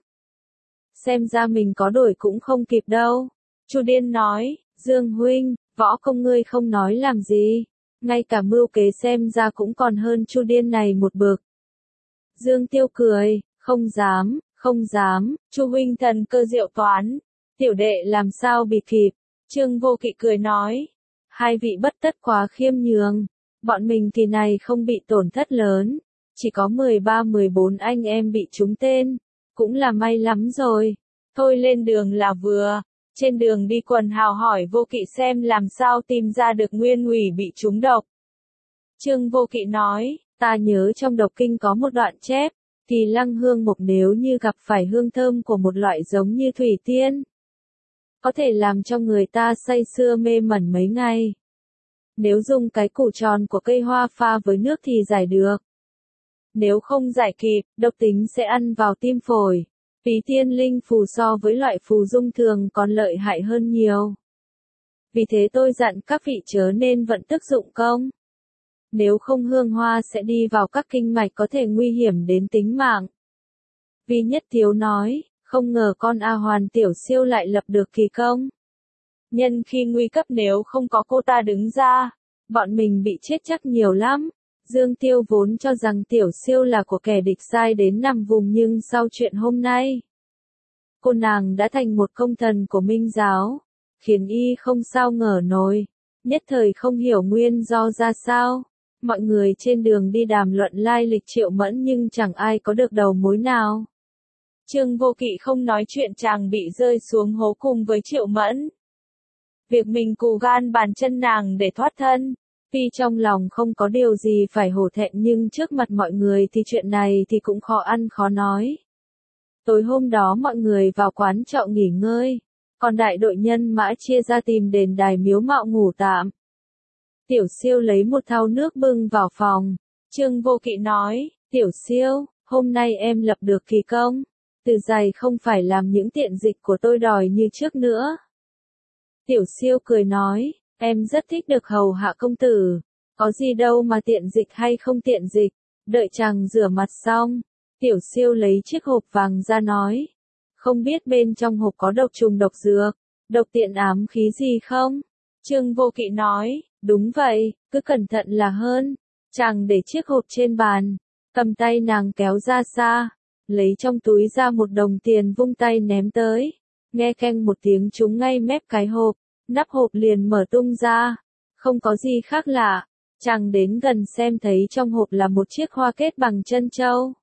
Xem ra mình có đổi cũng không kịp đâu. Chu Điên nói, Dương huynh, võ công ngươi không nói làm gì, ngay cả mưu kế xem ra cũng còn hơn Chu Điên này một bậc. Dương Tiêu cười, không dám, không dám, Chu huynh thần cơ diệu toán, tiểu đệ làm sao bị kịp. Trương Vô Kỵ cười nói, hai vị bất tất quá khiêm nhường, bọn mình kỳ này không bị tổn thất lớn, chỉ có mười ba mười bốn anh em bị trúng tên, cũng là may lắm rồi. Thôi lên đường là vừa. Trên đường đi quần hào hỏi Vô Kỵ xem làm sao tìm ra được nguyên ủy bị trúng độc. Trương Vô Kỵ nói, ta nhớ trong độc kinh có một đoạn chép, kỳ lăng hương mộc nếu như gặp phải hương thơm của một loại giống như thủy tiên, có thể làm cho người ta say sưa mê mẩn mấy ngày. Nếu dùng cái củ tròn của cây hoa pha với nước thì giải được. Nếu không giải kịp, độc tính sẽ ăn vào tim phổi. Vì tiên linh phù so với loại phù dung thường còn lợi hại hơn nhiều. Vì thế tôi dặn các vị chớ nên vận tức dụng công. Nếu không hương hoa sẽ đi vào các kinh mạch có thể nguy hiểm đến tính mạng. Vi Nhất Thiếu nói, không ngờ con A Hoàn Tiểu Siêu lại lập được kỳ công. Nhân khi nguy cấp nếu không có cô ta đứng ra, bọn mình bị chết chắc nhiều lắm. Dương Tiêu vốn cho rằng Tiểu Siêu là của kẻ địch sai đến nằm vùng nhưng sau chuyện hôm nay, cô nàng đã thành một công thần của Minh giáo, khiến y không sao ngờ nổi, nhất thời không hiểu nguyên do ra sao. Mọi người trên đường đi đàm luận lai lịch Triệu Mẫn nhưng chẳng ai có được đầu mối nào. Trương Vô Kỵ không nói chuyện chàng bị rơi xuống hố cùng với Triệu Mẫn. Việc mình cù gan bàn chân nàng để thoát thân. Tuy trong lòng không có điều gì phải hổ thẹn nhưng trước mặt mọi người thì chuyện này thì cũng khó ăn khó nói. Tối hôm đó mọi người vào quán trọ nghỉ ngơi, còn đại đội nhân mã chia ra tìm đền đài miếu mạo ngủ tạm. Tiểu Siêu lấy một thau nước bưng vào phòng. Trương Vô Kỵ nói, Tiểu Siêu, hôm nay em lập được kỳ công. Từ giày không phải làm những tiện dịch của tôi đòi như trước nữa. Tiểu Siêu cười nói, em rất thích được hầu hạ công tử. Có gì đâu mà tiện dịch hay không tiện dịch. Đợi chàng rửa mặt xong, Tiểu Siêu lấy chiếc hộp vàng ra nói. Không biết bên trong hộp có độc trùng độc dược, độc tiện ám khí gì không? Trương Vô Kỵ nói, đúng vậy, cứ cẩn thận là hơn. Chàng để chiếc hộp trên bàn, cầm tay nàng kéo ra xa, lấy trong túi ra một đồng tiền vung tay ném tới. Nghe keng một tiếng trúng ngay mép cái hộp, nắp hộp liền mở tung ra. Không có gì khác lạ, chàng đến gần xem thấy trong hộp là một chiếc hoa kết bằng chân châu.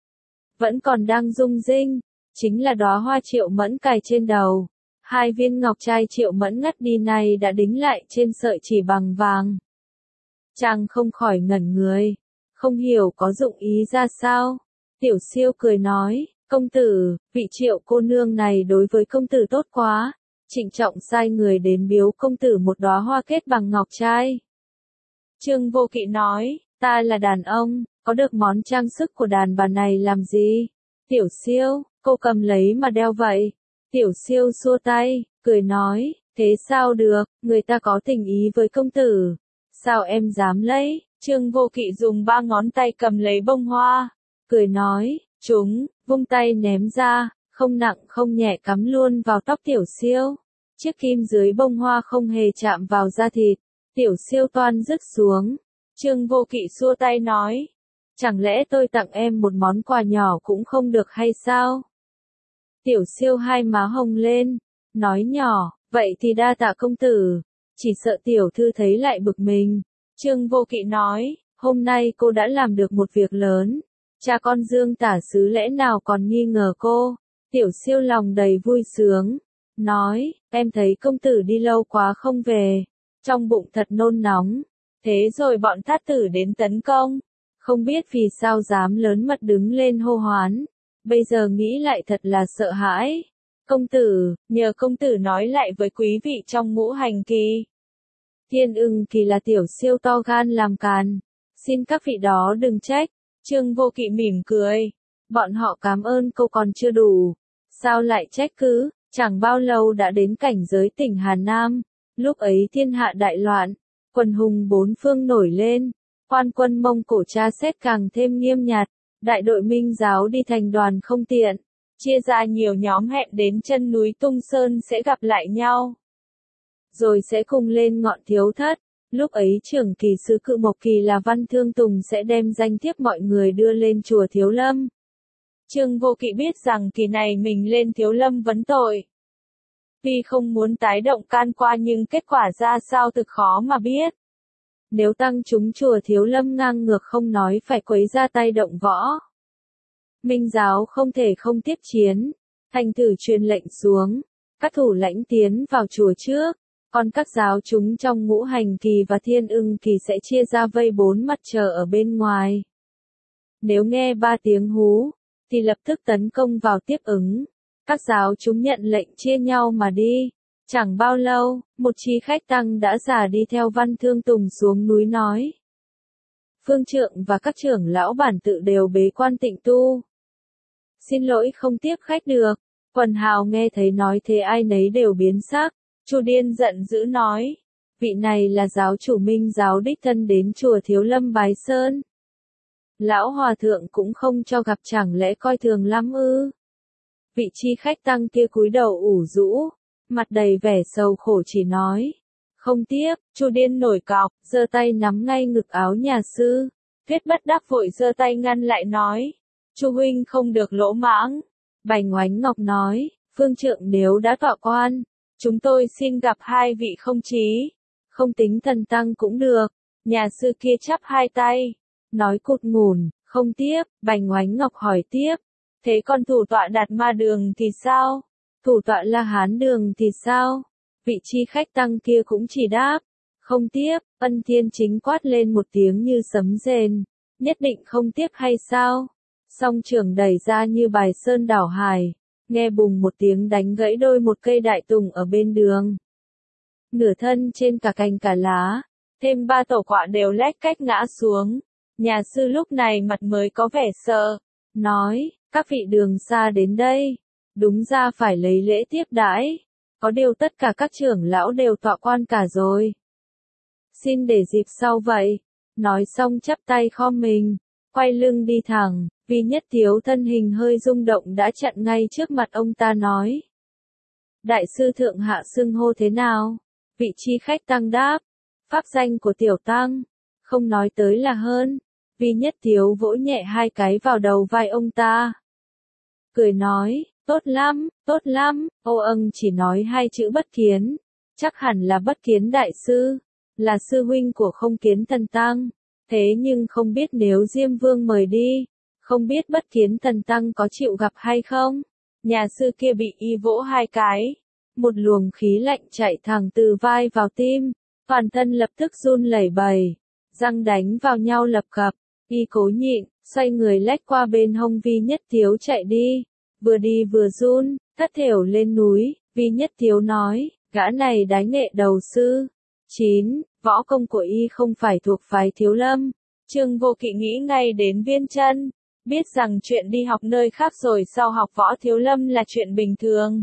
Vẫn còn đang rung rinh, chính là đóa hoa Triệu Mẫn cài trên đầu. Hai viên ngọc trai Triệu Mẫn ngắt đi này đã đính lại trên sợi chỉ bằng vàng. Chàng không khỏi ngẩn người, không hiểu có dụng ý ra sao. Tiểu Siêu cười nói, công tử, vị Triệu cô nương này đối với công tử tốt quá, trịnh trọng sai người đến biếu công tử một đóa hoa kết bằng ngọc trai. Trương Vô Kỵ nói, ta là đàn ông, có được món trang sức của đàn bà này làm gì? Tiểu Siêu, cô cầm lấy mà đeo vậy. Tiểu Siêu xua tay, cười nói, thế sao được, người ta có tình ý với công tử. Sao em dám lấy? Trương Vô Kỵ dùng ba ngón tay cầm lấy bông hoa, cười nói, chúng, vung tay ném ra, không nặng không nhẹ cắm luôn vào tóc Tiểu Siêu. Chiếc kim dưới bông hoa không hề chạm vào da thịt, Tiểu Siêu toan rứt xuống. Trương Vô Kỵ xua tay nói, chẳng lẽ tôi tặng em một món quà nhỏ cũng không được hay sao? Tiểu Siêu hai má hồng lên, nói nhỏ, vậy thì đa tạ công tử, chỉ sợ tiểu thư thấy lại bực mình. Trương Vô Kỵ nói, hôm nay cô đã làm được một việc lớn, cha con Dương tả sứ lẽ nào còn nghi ngờ cô. Tiểu Siêu lòng đầy vui sướng, nói, em thấy công tử đi lâu quá không về, trong bụng thật nôn nóng, thế rồi bọn thát tử đến tấn công, không biết vì sao dám lớn mật đứng lên hô hoán. Bây giờ nghĩ lại thật là sợ hãi. Công tử, nhờ công tử nói lại với quý vị trong ngũ hành kỳ. Thiên ưng kỳ là Tiểu Siêu to gan làm càn. Xin các vị đó đừng trách. Trương Vô Kỵ mỉm cười. Bọn họ cảm ơn câu còn chưa đủ. Sao lại trách cứ, chẳng bao lâu đã đến cảnh giới tỉnh Hà Nam. Lúc ấy thiên hạ đại loạn, quần hùng bốn phương nổi lên. Quan quân Mông Cổ tra xét càng thêm nghiêm nhặt. Đại đội Minh giáo đi thành đoàn không tiện, chia ra nhiều nhóm hẹn đến chân núi Tung Sơn sẽ gặp lại nhau. Rồi sẽ cùng lên ngọn Thiếu Thất, lúc ấy trưởng kỳ sứ Cự Mộc Kỳ là Văn Thương Tùng sẽ đem danh thiếp mọi người đưa lên chùa Thiếu Lâm. Trương Vô Kỵ biết rằng kỳ này mình lên Thiếu Lâm vấn tội. Tuy không muốn tái động can qua nhưng kết quả ra sao thực khó mà biết. Nếu tăng chúng chùa Thiếu Lâm ngang ngược không nói phải quấy ra tay động võ. Minh giáo không thể không tiếp chiến. Thành thử truyền lệnh xuống. Các thủ lãnh tiến vào chùa trước. Còn các giáo chúng trong ngũ hành kỳ và thiên ưng kỳ sẽ chia ra vây bốn mặt chờ ở bên ngoài. Nếu nghe ba tiếng hú, thì lập tức tấn công vào tiếp ứng. Các giáo chúng nhận lệnh chia nhau mà đi. Chẳng bao lâu, một chi khách tăng đã giả đi theo Văn Thương Tùng xuống núi nói. Phương trượng và các trưởng lão bản tự đều bế quan tịnh tu. Xin lỗi không tiếp khách được. Quần hào nghe thấy nói thế ai nấy đều biến sắc. Chu Điên giận dữ nói. Vị này là giáo chủ Minh giáo đích thân đến chùa Thiếu Lâm bái sơn. Lão hòa thượng cũng không cho gặp, chẳng lẽ coi thường lắm ư? Vị chi khách tăng kia cúi đầu ủ rũ. Mặt đầy vẻ sầu khổ chỉ nói. Không tiếp. Chu Điên nổi cọc, giơ tay nắm ngay ngực áo nhà sư. Tuyết bất đắc vội giơ tay ngăn lại nói. Chu huynh không được lỗ mãng. Bành Oánh Ngọc nói. Phương trượng nếu đã tọa quan, chúng tôi xin gặp hai vị không chí. Không tính thần tăng cũng được. Nhà sư kia chắp hai tay. Nói cụt ngủn, không tiếp. Bành Oánh Ngọc hỏi tiếp. Thế còn thủ tọa Đạt Ma Đường thì sao? Thủ tọa La Hán Đường thì sao? Vị chi khách tăng kia cũng chỉ đáp. Không tiếp. Ân Thiên Chính quát lên một tiếng như sấm rền. Nhất định không tiếp hay sao? Song trường đẩy ra như bài sơn đảo hải. nghe bùng một tiếng đánh gãy đôi một cây đại tùng ở bên đường. Nửa thân trên cả cành cả lá, thêm ba tổ quạ đều lách cách ngã xuống. Nhà sư lúc này mặt mới có vẻ sợ, nói, các vị đường xa đến đây, đúng ra phải lấy lễ tiếp đãi, có điều tất cả các trưởng lão đều tọa quan cả rồi. Xin để dịp sau vậy, nói xong chắp tay khom mình, quay lưng đi thẳng, Vi Nhất Tiếu thân hình hơi rung động đã chặn ngay trước mặt ông ta nói. Đại sư thượng hạ xưng hô thế nào? Vị chi khách tăng đáp, pháp danh của tiểu tăng, không nói tới là hơn. Vi Nhất Tiếu vỗ nhẹ hai cái vào đầu vai ông ta. Cười nói, tốt lắm, tốt lắm, ô âng chỉ nói hai chữ Bất Kiến, chắc hẳn là Bất Kiến đại sư, là sư huynh của Không Kiến thần tăng, thế nhưng không biết nếu Diêm Vương mời đi, không biết Bất Kiến thần tăng có chịu gặp hay không? Nhà sư kia bị y vỗ hai cái, một luồng khí lạnh chạy thẳng từ vai vào tim, toàn thân lập tức run lẩy bẩy, răng đánh vào nhau lập cập, y cố nhịn, xoay người lách qua bên hông Vi Nhất Tiếu chạy đi, vừa đi vừa run, thất thểu lên núi. Vi Nhất Tiếu nói, gã này đái nghệ đầu sư. chín. Võ công của y không phải thuộc phái Thiếu Lâm. Trương Vô Kỵ nghĩ ngay đến Viên Chân, biết rằng chuyện đi học nơi khác rồi sau học võ Thiếu Lâm là chuyện bình thường.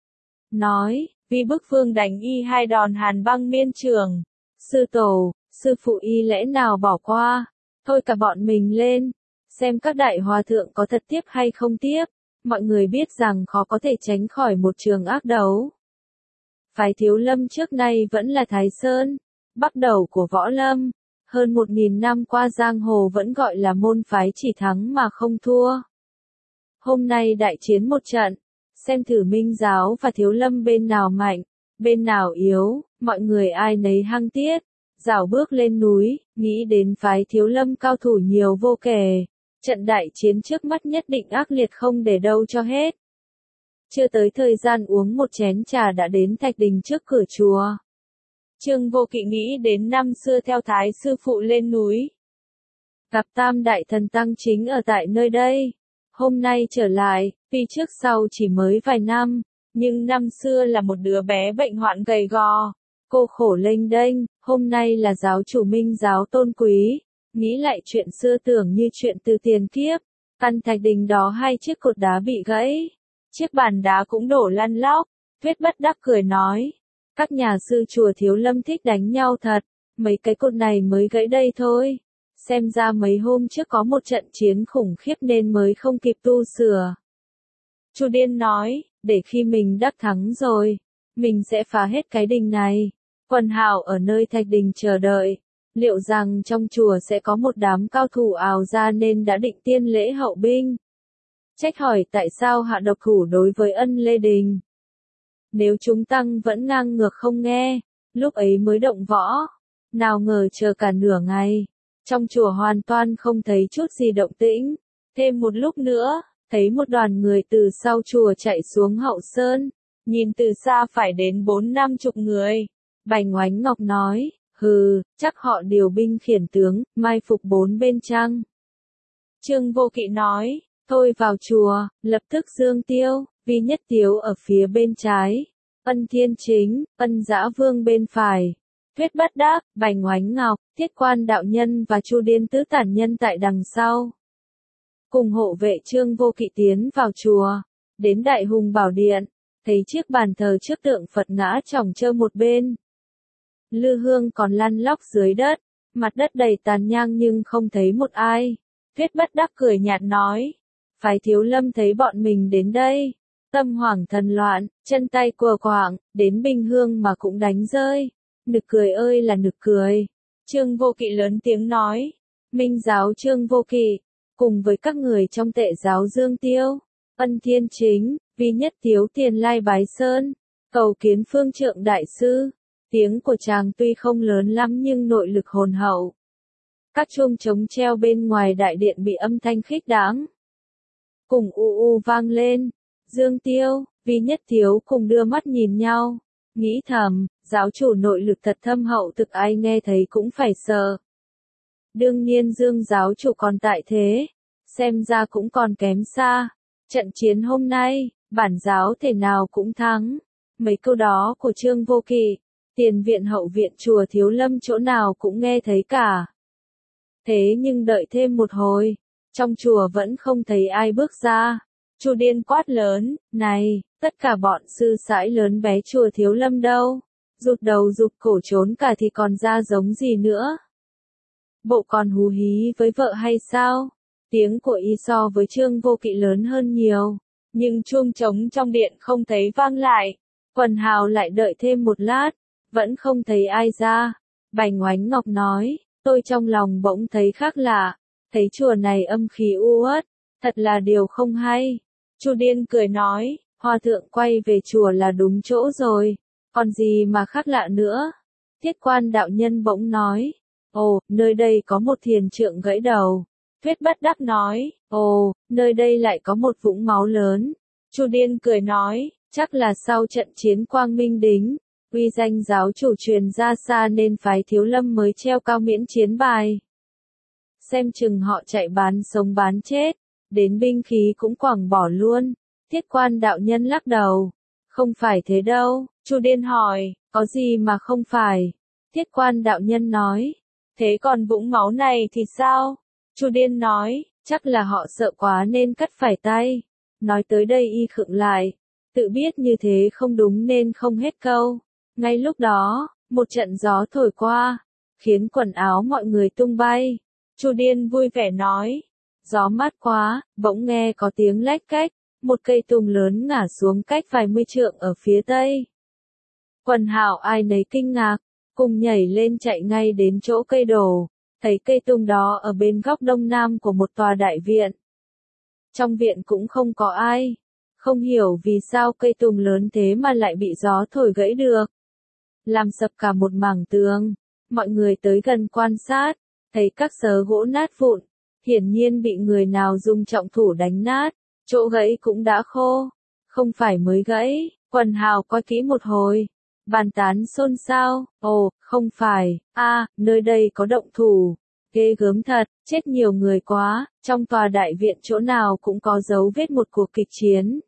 Nói, Vi bức phương đánh y hai đòn hàn băng miên trường. Sư tổ, sư phụ y lẽ nào bỏ qua, thôi cả bọn mình lên, xem các đại hòa thượng có thật tiếp hay không tiếp. Mọi người biết rằng khó có thể tránh khỏi một trường ác đấu. Phái Thiếu Lâm trước nay vẫn là Thái Sơn, bắc đầu của võ lâm, hơn một nghìn năm qua giang hồ vẫn gọi là môn phái chỉ thắng mà không thua. Hôm nay đại chiến một trận, xem thử Minh giáo và Thiếu Lâm bên nào mạnh, bên nào yếu, mọi người ai nấy hăng tiết, rảo bước lên núi, nghĩ đến phái Thiếu Lâm cao thủ nhiều vô kể. Trận đại chiến trước mắt nhất định ác liệt không để đâu cho hết. Chưa tới thời gian uống một chén trà đã đến thạch đình trước cửa chùa. Trương Vô Kỵ nghĩ đến năm xưa theo Thái sư phụ lên núi, gặp Tam đại thần tăng chính ở tại nơi đây. Hôm nay trở lại, tuy trước sau chỉ mới vài năm, nhưng năm xưa là một đứa bé bệnh hoạn gầy gò, cô khổ lênh đênh, hôm nay là giáo chủ Minh giáo tôn quý. Nghĩ lại chuyện xưa tưởng như chuyện từ tiền kiếp, căn thạch đình đó hai chiếc cột đá bị gãy, chiếc bàn đá cũng đổ lăn lóc. Thuyết bất đắc cười nói, các nhà sư chùa Thiếu Lâm thích đánh nhau thật, mấy cái cột này mới gãy đây thôi, xem ra mấy hôm trước có một trận chiến khủng khiếp nên mới không kịp tu sửa. Chu Điên nói, để khi mình đắc thắng rồi, mình sẽ phá hết cái đình này. Quần hào ở nơi thạch đình chờ đợi. Liệu rằng trong chùa sẽ có một đám cao thủ ào ra nên đã định tiên lễ hậu binh. Trách hỏi tại sao hạ độc thủ đối với Ân Lê Đình. Nếu chúng tăng vẫn ngang ngược không nghe, lúc ấy mới động võ. Nào ngờ chờ cả nửa ngày, trong chùa hoàn toàn không thấy chút gì động tĩnh. Thêm một lúc nữa, thấy một đoàn người từ sau chùa chạy xuống hậu sơn, nhìn từ xa phải đến bốn năm chục người. Bành Oánh Ngọc nói, hừ, chắc họ điều binh khiển tướng, mai phục bốn bên chăng. Trương Vô Kỵ nói, thôi vào chùa, lập tức Dương Tiêu, Vi Nhất Tiếu ở phía bên trái, Ân Thiên Chính, Ân Dã Vương bên phải. Thuyết bất đắc, Bành Oánh Ngọc, Thiết Quan đạo nhân và Chu Điên tứ tản nhân tại đằng sau. Cùng hộ vệ Trương Vô Kỵ tiến vào chùa, đến Đại Hùng Bảo Điện, thấy chiếc bàn thờ trước tượng Phật ngã chỏng trơ một bên. Lư hương còn lăn lóc dưới đất, mặt đất đầy tàn nhang nhưng không thấy một ai. Thuyết bất đắc cười nhạt nói, phái Thiếu Lâm thấy bọn mình đến đây, tâm hoảng thần loạn, chân tay quờ quạng, đến bình hương mà cũng đánh rơi. Nực cười ơi là nực cười. Trương Vô Kỵ lớn tiếng nói, Minh giáo Trương Vô Kỵ, cùng với các người trong Tệ giáo Dương Tiêu, Ân Thiên Chính, Vi Nhất Tiếu tiền lai bái sơn, cầu kiến Phương Trượng đại sư. Tiếng của chàng tuy không lớn lắm nhưng nội lực hồn hậu. Các chuông trống treo bên ngoài đại điện bị âm thanh khích đáng cùng u u vang lên. Dương Tiêu, Vi Nhất Tiếu cùng đưa mắt nhìn nhau, nghĩ thầm, giáo chủ nội lực thật thâm hậu thực ai nghe thấy cũng phải sợ. Đương nhiên Dương giáo chủ còn tại thế, xem ra cũng còn kém xa. Trận chiến hôm nay, Bản giáo thể nào cũng thắng. Mấy câu đó của Trương Vô Kỵ, tiền viện hậu viện chùa Thiếu Lâm chỗ nào cũng nghe thấy cả. Thế nhưng đợi thêm một hồi, trong chùa vẫn không thấy ai bước ra. Chu Điên quát lớn, này, tất cả bọn sư sãi lớn bé chùa Thiếu Lâm đâu? Rụt đầu rụt cổ trốn cả thì còn ra giống gì nữa? Bộ còn hú hí với vợ hay sao? Tiếng của y so với Trương Vô Kỵ lớn hơn nhiều, nhưng chuông trống trong điện không thấy vang lại. Quần hào lại đợi thêm một lát, vẫn không thấy ai ra. Bành Oánh Ngọc nói, tôi trong lòng bỗng thấy khác lạ, thấy chùa này âm khí u uất, thật là điều không hay. Chu Điên cười nói, hòa thượng quay về chùa là đúng chỗ rồi, còn gì mà khác lạ nữa. Thiết Quan đạo nhân bỗng nói, ồ, nơi đây có một thiền trượng gãy đầu. Thuyết Bất Đắc nói, ồ, nơi đây lại có một vũng máu lớn. Chu Điên cười nói, chắc là sau trận chiến Quang Minh Đính, uy danh giáo chủ truyền ra xa nên phái Thiếu Lâm mới treo cao miễn chiến bài. Xem chừng họ chạy bán sống bán chết, đến binh khí cũng quẳng bỏ luôn. Thiết Quan đạo nhân lắc đầu, không phải thế đâu. Chu Điên hỏi, có gì mà không phải? Thiết Quan đạo nhân nói, thế còn vũng máu này thì sao? Chu Điên nói, chắc là họ sợ quá nên cắt phải tay. Nói tới đây y khựng lại, tự biết như thế không đúng nên không hết câu. Ngay lúc đó, một trận gió thổi qua, khiến quần áo mọi người tung bay. Chu Điên vui vẻ nói, gió mát quá, bỗng nghe có tiếng lách cách, một cây tùng lớn ngả xuống cách vài mươi trượng ở phía tây. Quần hào ai nấy kinh ngạc, cùng nhảy lên chạy ngay đến chỗ cây đổ, thấy cây tùng đó ở bên góc đông nam của một tòa đại viện. Trong viện cũng không có ai, không hiểu vì sao cây tùng lớn thế mà lại bị gió thổi gãy được, làm sập cả một mảng tường. Mọi người tới gần quan sát, thấy các sớ gỗ nát vụn, hiển nhiên bị người nào dùng trọng thủ đánh nát, chỗ gãy cũng đã khô, không phải mới gãy. Quần hào coi kỹ một hồi, bàn tán xôn xao, ồ, không phải, a, nơi đây có động thủ, ghê gớm thật, chết nhiều người quá, trong tòa đại viện chỗ nào cũng có dấu vết một cuộc kịch chiến.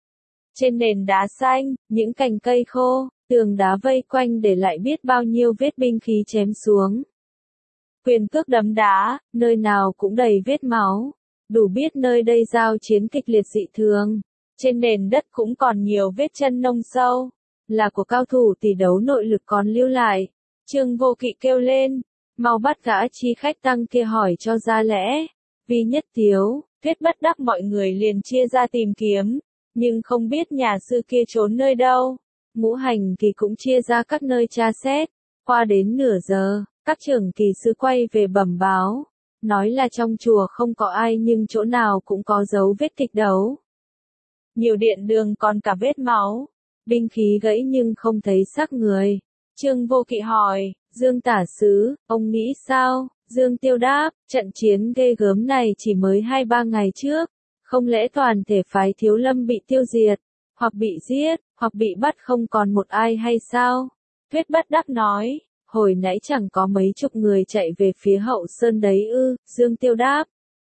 Trên nền đá xanh, những cành cây khô, tường đá vây quanh để lại biết bao nhiêu vết binh khí chém xuống. Quyền cước đấm đá, nơi nào cũng đầy vết máu, đủ biết nơi đây giao chiến kịch liệt dị thường. Trên nền đất cũng còn nhiều vết chân nông sâu, là của cao thủ tỷ đấu nội lực còn lưu lại. Trương Vô Kỵ kêu lên, mau bắt gã chi khách tăng kia hỏi cho ra lẽ. Vì nhất thiếu, Thuyết Bất Đắc mọi người liền chia ra tìm kiếm, nhưng không biết nhà sư kia trốn nơi đâu. Ngũ Hành Kỳ cũng chia ra các nơi tra xét. Qua đến nửa giờ, các trưởng kỳ sư quay về bẩm báo, nói là trong chùa không có ai nhưng chỗ nào cũng có dấu vết kịch đấu. Nhiều điện đường còn cả vết máu, binh khí gãy nhưng không thấy xác người. Trương Vô Kỵ hỏi, Dương tả sứ, ông nghĩ sao? Dương Tiêu đáp, trận chiến ghê gớm này chỉ mới hai ba ngày trước, không lẽ toàn thể phái Thiếu Lâm bị tiêu diệt, hoặc bị giết, hoặc bị bắt không còn một ai hay sao? Thuyết Bất Đắc nói, hồi nãy chẳng có mấy chục người chạy về phía hậu sơn đấy ư? Dương Tiêu đáp,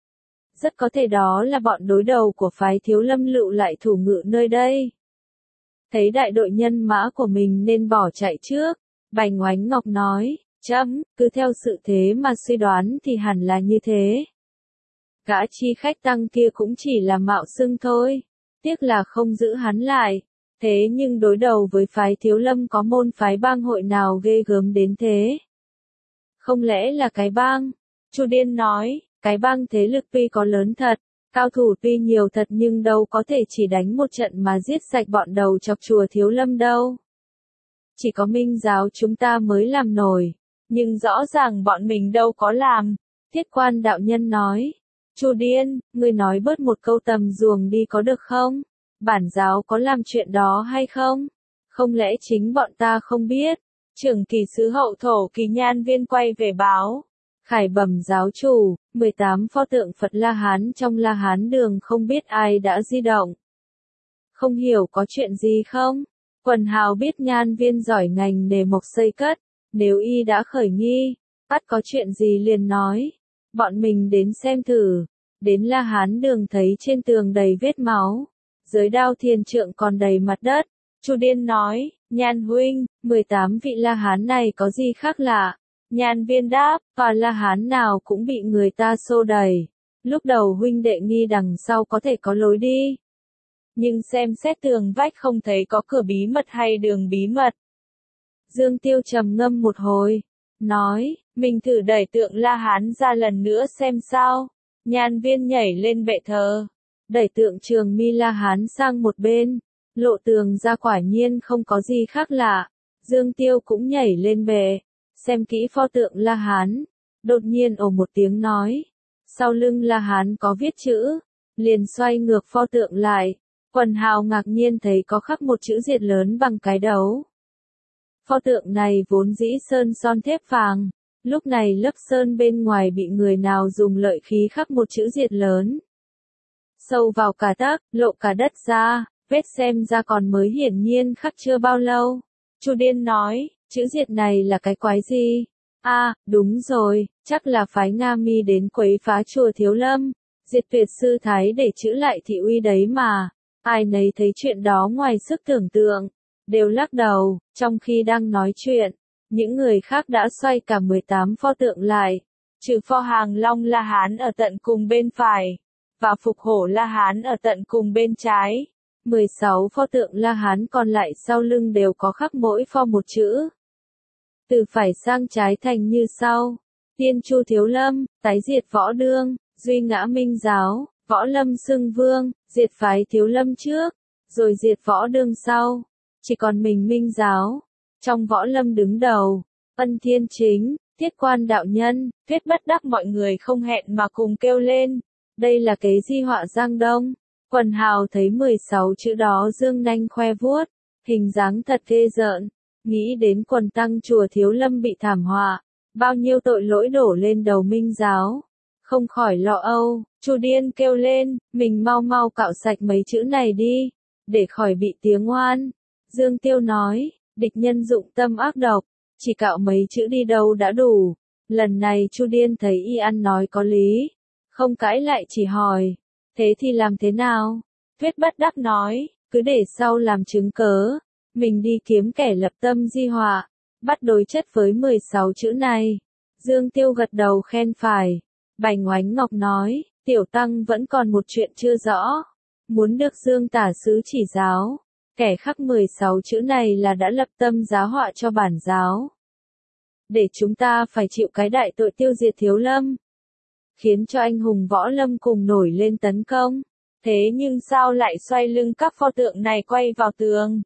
rất có thể đó là bọn đối đầu của phái Thiếu Lâm lựu lại thủ ngự nơi đây. Thấy đại đội nhân mã của mình nên bỏ chạy trước. Bành Oánh Ngọc nói, chấm, cứ theo sự thế mà suy đoán thì hẳn là như thế. Gã chi khách tăng kia cũng chỉ là mạo xưng thôi, tiếc là không giữ hắn lại. Thế nhưng đối đầu với phái Thiếu Lâm có môn phái bang hội nào ghê gớm đến thế? Không lẽ là cái bang? Chu Điên nói, cái bang thế lực tuy có lớn thật, cao thủ tuy nhiều thật nhưng đâu có thể chỉ đánh một trận mà giết sạch bọn đầu chọc chùa Thiếu Lâm đâu. Chỉ có Minh giáo chúng ta mới làm nổi, nhưng rõ ràng bọn mình đâu có làm. Thiết Quan đạo nhân nói, Chu Điên, ngươi nói bớt một câu tầm ruồng đi có được không? Bản giáo có làm chuyện đó hay không? Không lẽ chính bọn ta không biết? Trưởng kỳ sứ hậu thổ Kỳ Nhan Viên quay về báo. Khải bẩm giáo chủ, mười tám pho tượng Phật La Hán trong La Hán đường không biết ai đã di động. Không hiểu có chuyện gì không? Quần hào biết Nhan Viên giỏi ngành nghề mộc xây cất, nếu y đã khởi nghi, bắt có chuyện gì liền nói. Bọn mình đến xem thử, đến La Hán đường thấy trên tường đầy vết máu, Giới Đao Thiên Trượng còn đầy mặt đất. Chu Điên nói, Nhan huynh, mười tám vị La Hán này có gì khác lạ? Nhan Viên đáp, và La Hán nào cũng bị người ta xô đẩy. Lúc đầu huynh đệ nghi đằng sau có thể có lối đi. Nhưng xem xét tường vách không thấy có cửa bí mật hay đường bí mật. Dương Tiêu trầm ngâm một hồi, nói, mình thử đẩy tượng La Hán ra lần nữa xem sao. Nhan Viên nhảy lên bệ thờ, đẩy tượng Trường Mi La Hán sang một bên, lộ tường ra quả nhiên không có gì khác lạ. Dương Tiêu cũng nhảy lên bệ, xem kỹ pho tượng La Hán, đột nhiên ồ một tiếng nói, sau lưng La Hán có viết chữ, liền xoay ngược pho tượng lại. Quần hào ngạc nhiên thấy có khắc một chữ diệt lớn bằng cái đấu. Pho tượng này vốn dĩ sơn son thép vàng, lúc này lớp sơn bên ngoài bị người nào dùng lợi khí khắc một chữ diệt lớn. Sâu vào cả tấc, lộ cả đất ra, vết xem ra còn mới hiển nhiên khắc chưa bao lâu. Chu Điên nói, chữ diệt này là cái quái gì? A, à, đúng rồi, chắc là phái Nga Mi đến quấy phá chùa Thiếu Lâm, diệt tuyệt sư thái để chữ lại thị uy đấy mà. Ai nấy thấy chuyện đó ngoài sức tưởng tượng, đều lắc đầu. Trong khi đang nói chuyện, những người khác đã xoay cả mười tám pho tượng lại, trừ pho Hàng Long La Hán ở tận cùng bên phải, và Phục Hổ La Hán ở tận cùng bên trái. mười sáu pho tượng La Hán còn lại sau lưng đều có khắc mỗi pho một chữ. Từ phải sang trái thành như sau: Tiên Chu Thiếu Lâm, tái diệt Võ Đương, duy ngã Minh Giáo, Võ Lâm xưng vương, diệt phái Thiếu Lâm trước, rồi diệt Võ Đương sau. Chỉ còn mình Minh Giáo, trong Võ Lâm đứng đầu. Ân Thiên Chính, Thiết Quan đạo nhân, Thuyết Bất Đắc mọi người không hẹn mà cùng kêu lên. Đây là kế di họa Giang Đông. Quần hào thấy mười sáu chữ đó dương nanh khoe vuốt, hình dáng thật ghê rợn. Nghĩ đến quần tăng chùa Thiếu Lâm bị thảm họa, bao nhiêu tội lỗi đổ lên đầu Minh Giáo, không khỏi lo âu. Chu Điên kêu lên, mình mau mau cạo sạch mấy chữ này đi, để khỏi bị tiếng oan. Dương Tiêu nói, địch nhân dụng tâm ác độc, chỉ cạo mấy chữ đi đâu đã đủ. Lần này Chu Điên thấy y ăn nói có lý, không cãi lại chỉ hỏi, thế thì làm thế nào? Thuyết Bất Đắc nói, cứ để sau làm chứng cớ, mình đi kiếm kẻ lập tâm di họa, bắt đối chất với mười sáu chữ này. Dương Tiêu gật đầu khen phải. Bành Oánh Ngọc nói, tiểu tăng vẫn còn một chuyện chưa rõ, muốn được Dương tả sứ chỉ giáo. Kẻ khắc mười sáu chữ này là đã lập tâm giá họa cho bản giáo, để chúng ta phải chịu cái đại tội tiêu diệt Thiếu Lâm, khiến cho anh hùng Võ Lâm cùng nổi lên tấn công. Thế nhưng sao lại xoay lưng các pho tượng này quay vào tường?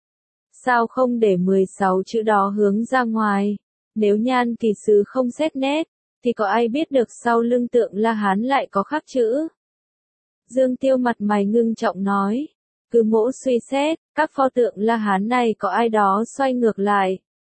Sao không để mười sáu chữ đó hướng ra ngoài? Nếu Nhan Kỳ Sứ không xét nét, thì có ai biết được sau lưng tượng La Hán lại có khắc chữ? Dương Tiêu mặt mày ngưng trọng nói, cứ mỗ suy xét, các pho tượng La Hán này có ai đó xoay ngược lại.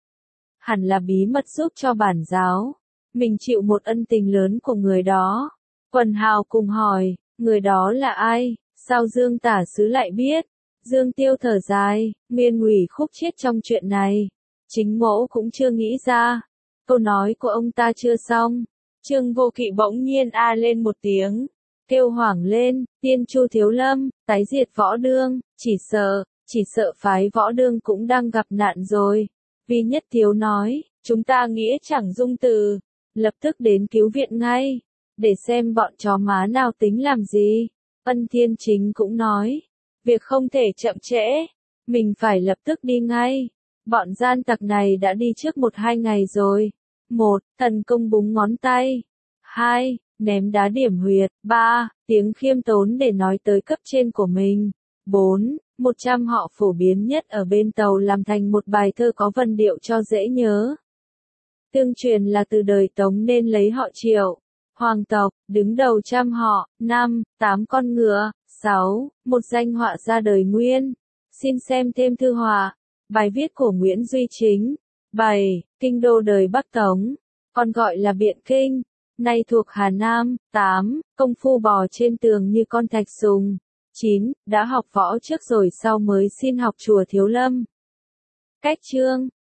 Hẳn là bí mật giúp cho bản giáo, mình chịu một ân tình lớn của người đó. Quần hào cùng hỏi, người đó là ai, sao Dương tả sứ lại biết? Dương Tiêu thở dài, Nguyên ủy khúc chiết trong chuyện này, chính mỗ cũng chưa nghĩ ra. Câu nói của ông ta chưa xong, Trương Vô Kỵ bỗng nhiên a lên một tiếng, kêu hoảng lên, Tiên Chu Thiếu Lâm, tái diệt Võ Đương, chỉ sợ, chỉ sợ phái Võ Đương cũng đang gặp nạn rồi. Vi Nhất Thiếu nói, chúng ta nghĩa chẳng dung từ, lập tức đến cứu viện ngay, để xem bọn chó má nào tính làm gì. Ân Thiên Chính cũng nói, việc không thể chậm trễ, mình phải lập tức đi ngay. Bọn gian tặc này đã đi trước một hai ngày rồi. Một, thần công búng ngón tay. Hai, ném đá điểm huyệt. Ba, tiếng khiêm tốn để nói tới cấp trên của mình. Bốn, một trăm họ phổ biến nhất ở bên tàu làm thành một bài thơ có vần điệu cho dễ nhớ. Tương truyền là từ đời Tống nên lấy họ Triệu, hoàng tộc, đứng đầu trăm họ. Năm, tám con ngựa. Sáu, một danh họa ra đời nguyên. Xin xem thêm thư họa. Bài viết của Nguyễn Duy Chính. Bảy, kinh đô đời Bắc Tống, còn gọi là Biện Kinh, nay thuộc Hà Nam. Tám, công phu bò trên tường như con thạch sùng. Chín, đã học võ trước rồi sau mới xin học chùa Thiếu Lâm. Cách chương